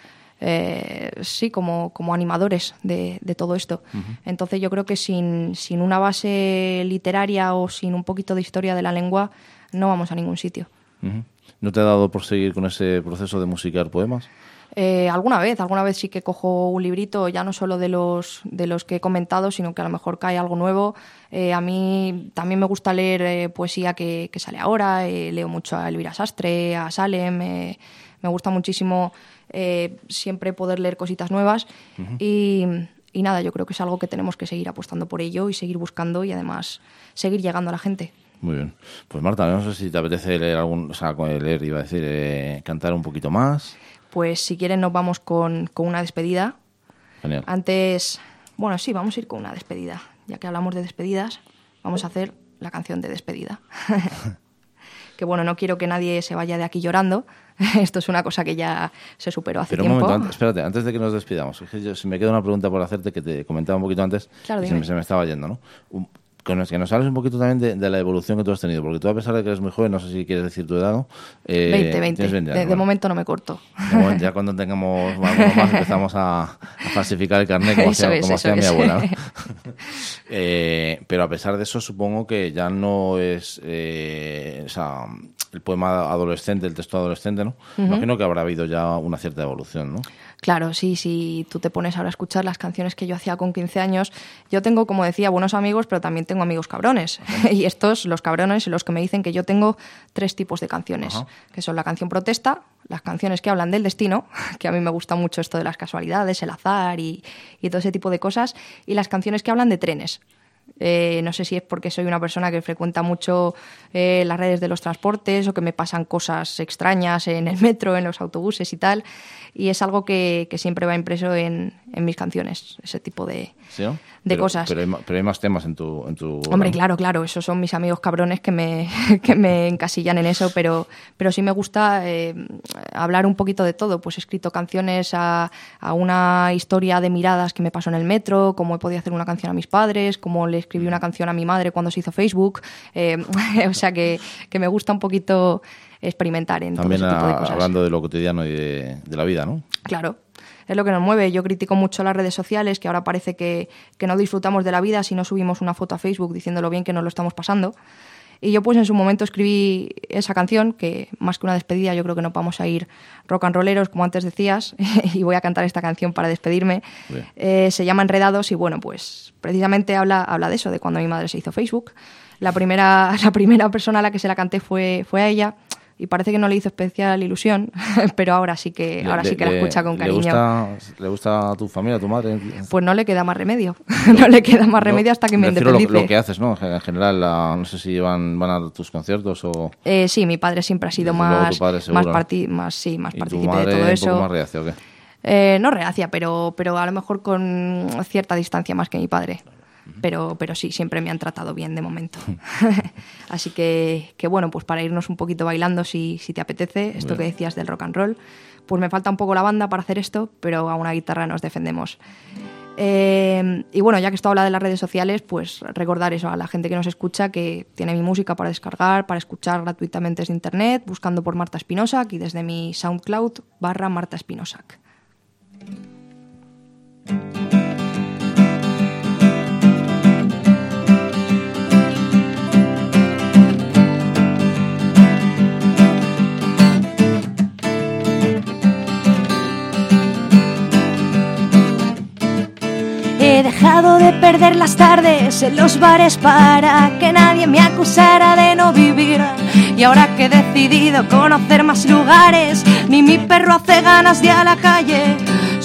Eh, sí, como, como animadores de, de todo esto. Uh-huh. Entonces yo creo que sin, sin una base literaria o sin un poquito de historia de la lengua no vamos a ningún sitio. Uh-huh. ¿No te ha dado por seguir con ese proceso de musicar poemas? Eh, alguna vez, alguna vez sí que cojo un librito, ya no solo de los, de los que he comentado, sino que a lo mejor cae algo nuevo. Eh, a mí también me gusta leer eh, poesía que, que sale ahora, eh, leo mucho a Elvira Sastre, a Salem, eh, me gusta muchísimo eh, siempre poder leer cositas nuevas. Uh-huh. y, y nada, yo creo que es algo que tenemos que seguir apostando por ello y seguir buscando y además seguir llegando a la gente. Muy bien. Pues Marta, no sé si te apetece leer algún, o sea, leer, iba a decir, eh, cantar un poquito más. Pues si quieren nos vamos con, con una despedida. Genial. Antes, bueno, sí, vamos a ir con una despedida. Ya que hablamos de despedidas, vamos a hacer la canción de despedida. que bueno, no quiero que nadie se vaya de aquí llorando. Esto es una cosa que ya se superó hace Pero un tiempo. momento, antes, espérate, antes de que nos despidamos, es que yo, si me queda una pregunta por hacerte que te comentaba un poquito antes, Claro, y se dime. me, se me estaba yendo, ¿no? Un, con que nos hables un poquito también de, de la evolución que tú has tenido, porque tú, a pesar de que eres muy joven, no sé si quieres decir tu edad, ¿no? Eh, veinte, veinte. tienes veinte De, años, de ¿no? momento no me corto. De momento, ya cuando tengamos alguno más empezamos a, a falsificar el carnet como Eso hacía, es, como eso hacía mi es. abuela, ¿no? eh, pero a pesar de eso, supongo que ya no es eh, o sea, el poema adolescente, el texto adolescente, ¿no? Uh-huh. Imagino que habrá habido ya una cierta evolución, ¿no? Claro, sí, sí, tú te pones ahora a escuchar las canciones que yo hacía con quince años. Yo tengo, como decía, buenos amigos, pero también tengo amigos cabrones. Y estos, los cabrones, los que me dicen que yo tengo tres tipos de canciones, Ajá. que son la canción protesta, las canciones que hablan del destino, que a mí me gusta mucho esto de las casualidades, el azar y, y todo ese tipo de cosas, y las canciones que hablan de trenes. Eh, no sé si es porque soy una persona que frecuenta mucho eh, las redes de los transportes o que me pasan cosas extrañas en el metro, en los autobuses y tal, y es algo que, que siempre va impreso en, en mis canciones, ese tipo de, ¿Sí, no? de pero, cosas. Pero hay, ma- pero hay más temas en tu... En tu Hombre, ¿no? claro, claro, esos son mis amigos cabrones que me, que me encasillan en eso, pero, pero sí me gusta eh, hablar un poquito de todo. Pues he escrito canciones a, a una historia de miradas que me pasó en el metro, cómo he podido hacer una canción a mis padres, cómo le escribí una canción a mi madre cuando se hizo Facebook. Eh, o sea que, que me gusta un poquito experimentar en También todo ese tipo de a- cosas. hablando de lo cotidiano y de, de la vida, ¿no? Claro, es lo que nos mueve. Yo critico mucho las redes sociales, que ahora parece que, que no disfrutamos de la vida si no subimos una foto a Facebook diciendo lo bien que nos lo estamos pasando. Y yo pues en su momento escribí esa canción, que más que una despedida yo creo que nos vamos a ir rock and rolleros, como antes decías, y voy a cantar esta canción para despedirme. Eh, se llama Enredados y bueno, pues precisamente habla, habla de eso, de cuando mi madre se hizo Facebook. La primera, la primera persona a la que se la canté fue, fue a ella. Y parece que no le hizo especial ilusión, pero ahora sí que, ahora sí que la escucha con cariño. ¿Le gusta, ¿Le gusta a tu familia, a tu madre? Pues no le queda más remedio. No le queda más remedio No, hasta que me refiero lo, independice. lo que haces, ¿no? En general, la- no sé si van, van a tus conciertos o... Eh, sí, mi padre siempre ha sido Desde luego más, tu padre seguro, más, ¿no? parti más, sí, más ¿Y tu partícipe madre de todo un eso. poco más reacia o qué? Eh, no reacia, pero, pero a lo mejor con cierta distancia más que mi padre. Pero, pero sí, siempre me han tratado bien de momento. Así que, que bueno, pues para irnos un poquito bailando, si, si te apetece, esto Bien. que decías del rock and roll, pues me falta un poco la banda para hacer esto, pero a una guitarra nos defendemos. Eh, y bueno, ya que esto habla de las redes sociales, pues recordar eso a la gente que nos escucha, que tiene mi música para descargar, para escuchar gratuitamente desde internet, buscando por Marta Espinosac y desde mi SoundCloud barra Marta Espinosac. He dejado de perder las tardes en los bares para que nadie me acusara de no vivir. Y ahora que he decidido conocer más lugares, ni mi perro hace ganas de a la calle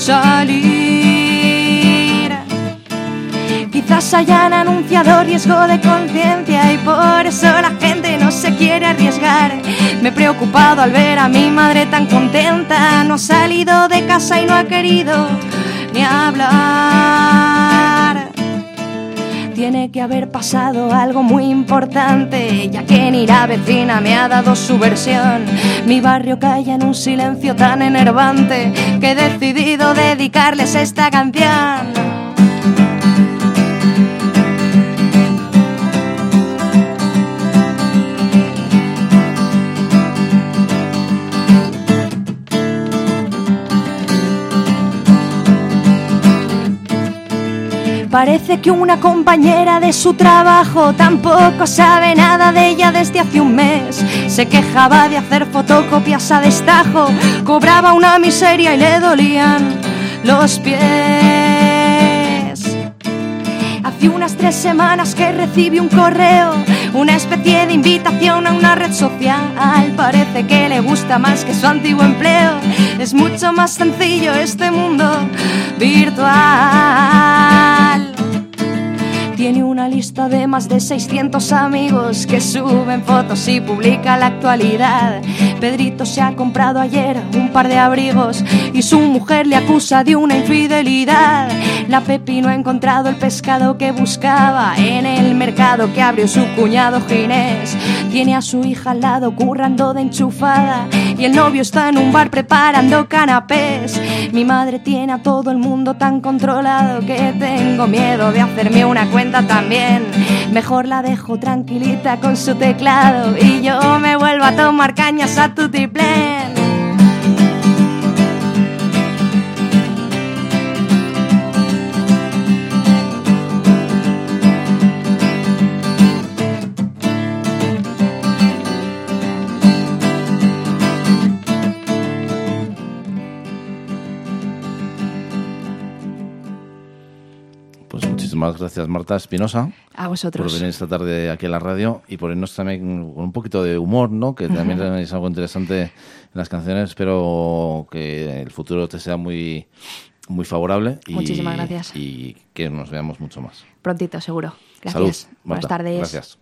salir. Quizás hayan anunciado riesgo de conciencia y por eso la gente no se quiere arriesgar. Me he preocupado al ver a mi madre tan contenta. No ha salido de casa y no ha querido ni hablar. Tiene que haber pasado algo muy importante, ya que ni la vecina me ha dado su versión. Mi barrio calla en un silencio tan enervante que he decidido dedicarles esta canción. Parece que una compañera de su trabajo tampoco sabe nada de ella desde hace un mes. Se quejaba de hacer fotocopias a destajo, cobraba una miseria y le dolían los pies. Hace unas tres semanas que recibí un correo, una especie de invitación a una red social. Parece que le gusta más que su antiguo empleo. Es mucho más sencillo este mundo virtual. Tiene una lista de más de seiscientos amigos que suben fotos y publica la actualidad. Pedrito se ha comprado ayer un par de abrigos y su mujer le acusa de una infidelidad. La Pepi no ha encontrado el pescado que buscaba en el mercado que abrió su cuñado Ginés. Tiene a su hija al lado currando de enchufada y el novio está en un bar preparando canapés. Mi madre tiene a todo el mundo tan controlado que tengo miedo de hacerme una cuenta también. Mejor la dejo tranquilita con su teclado y yo me vuelvo a tomar cañas a tutiplén. Muchísimas gracias, Marta Espinosa, A vosotros. por venir esta tarde aquí a la radio y por irnos también con un poquito de humor, ¿no? Que también es algo interesante en las canciones. Espero que el futuro te sea muy, muy favorable. Y, Muchísimas gracias. Y que nos veamos mucho más. Prontito, seguro. Gracias. Salud, Marta. Buenas tardes. Gracias.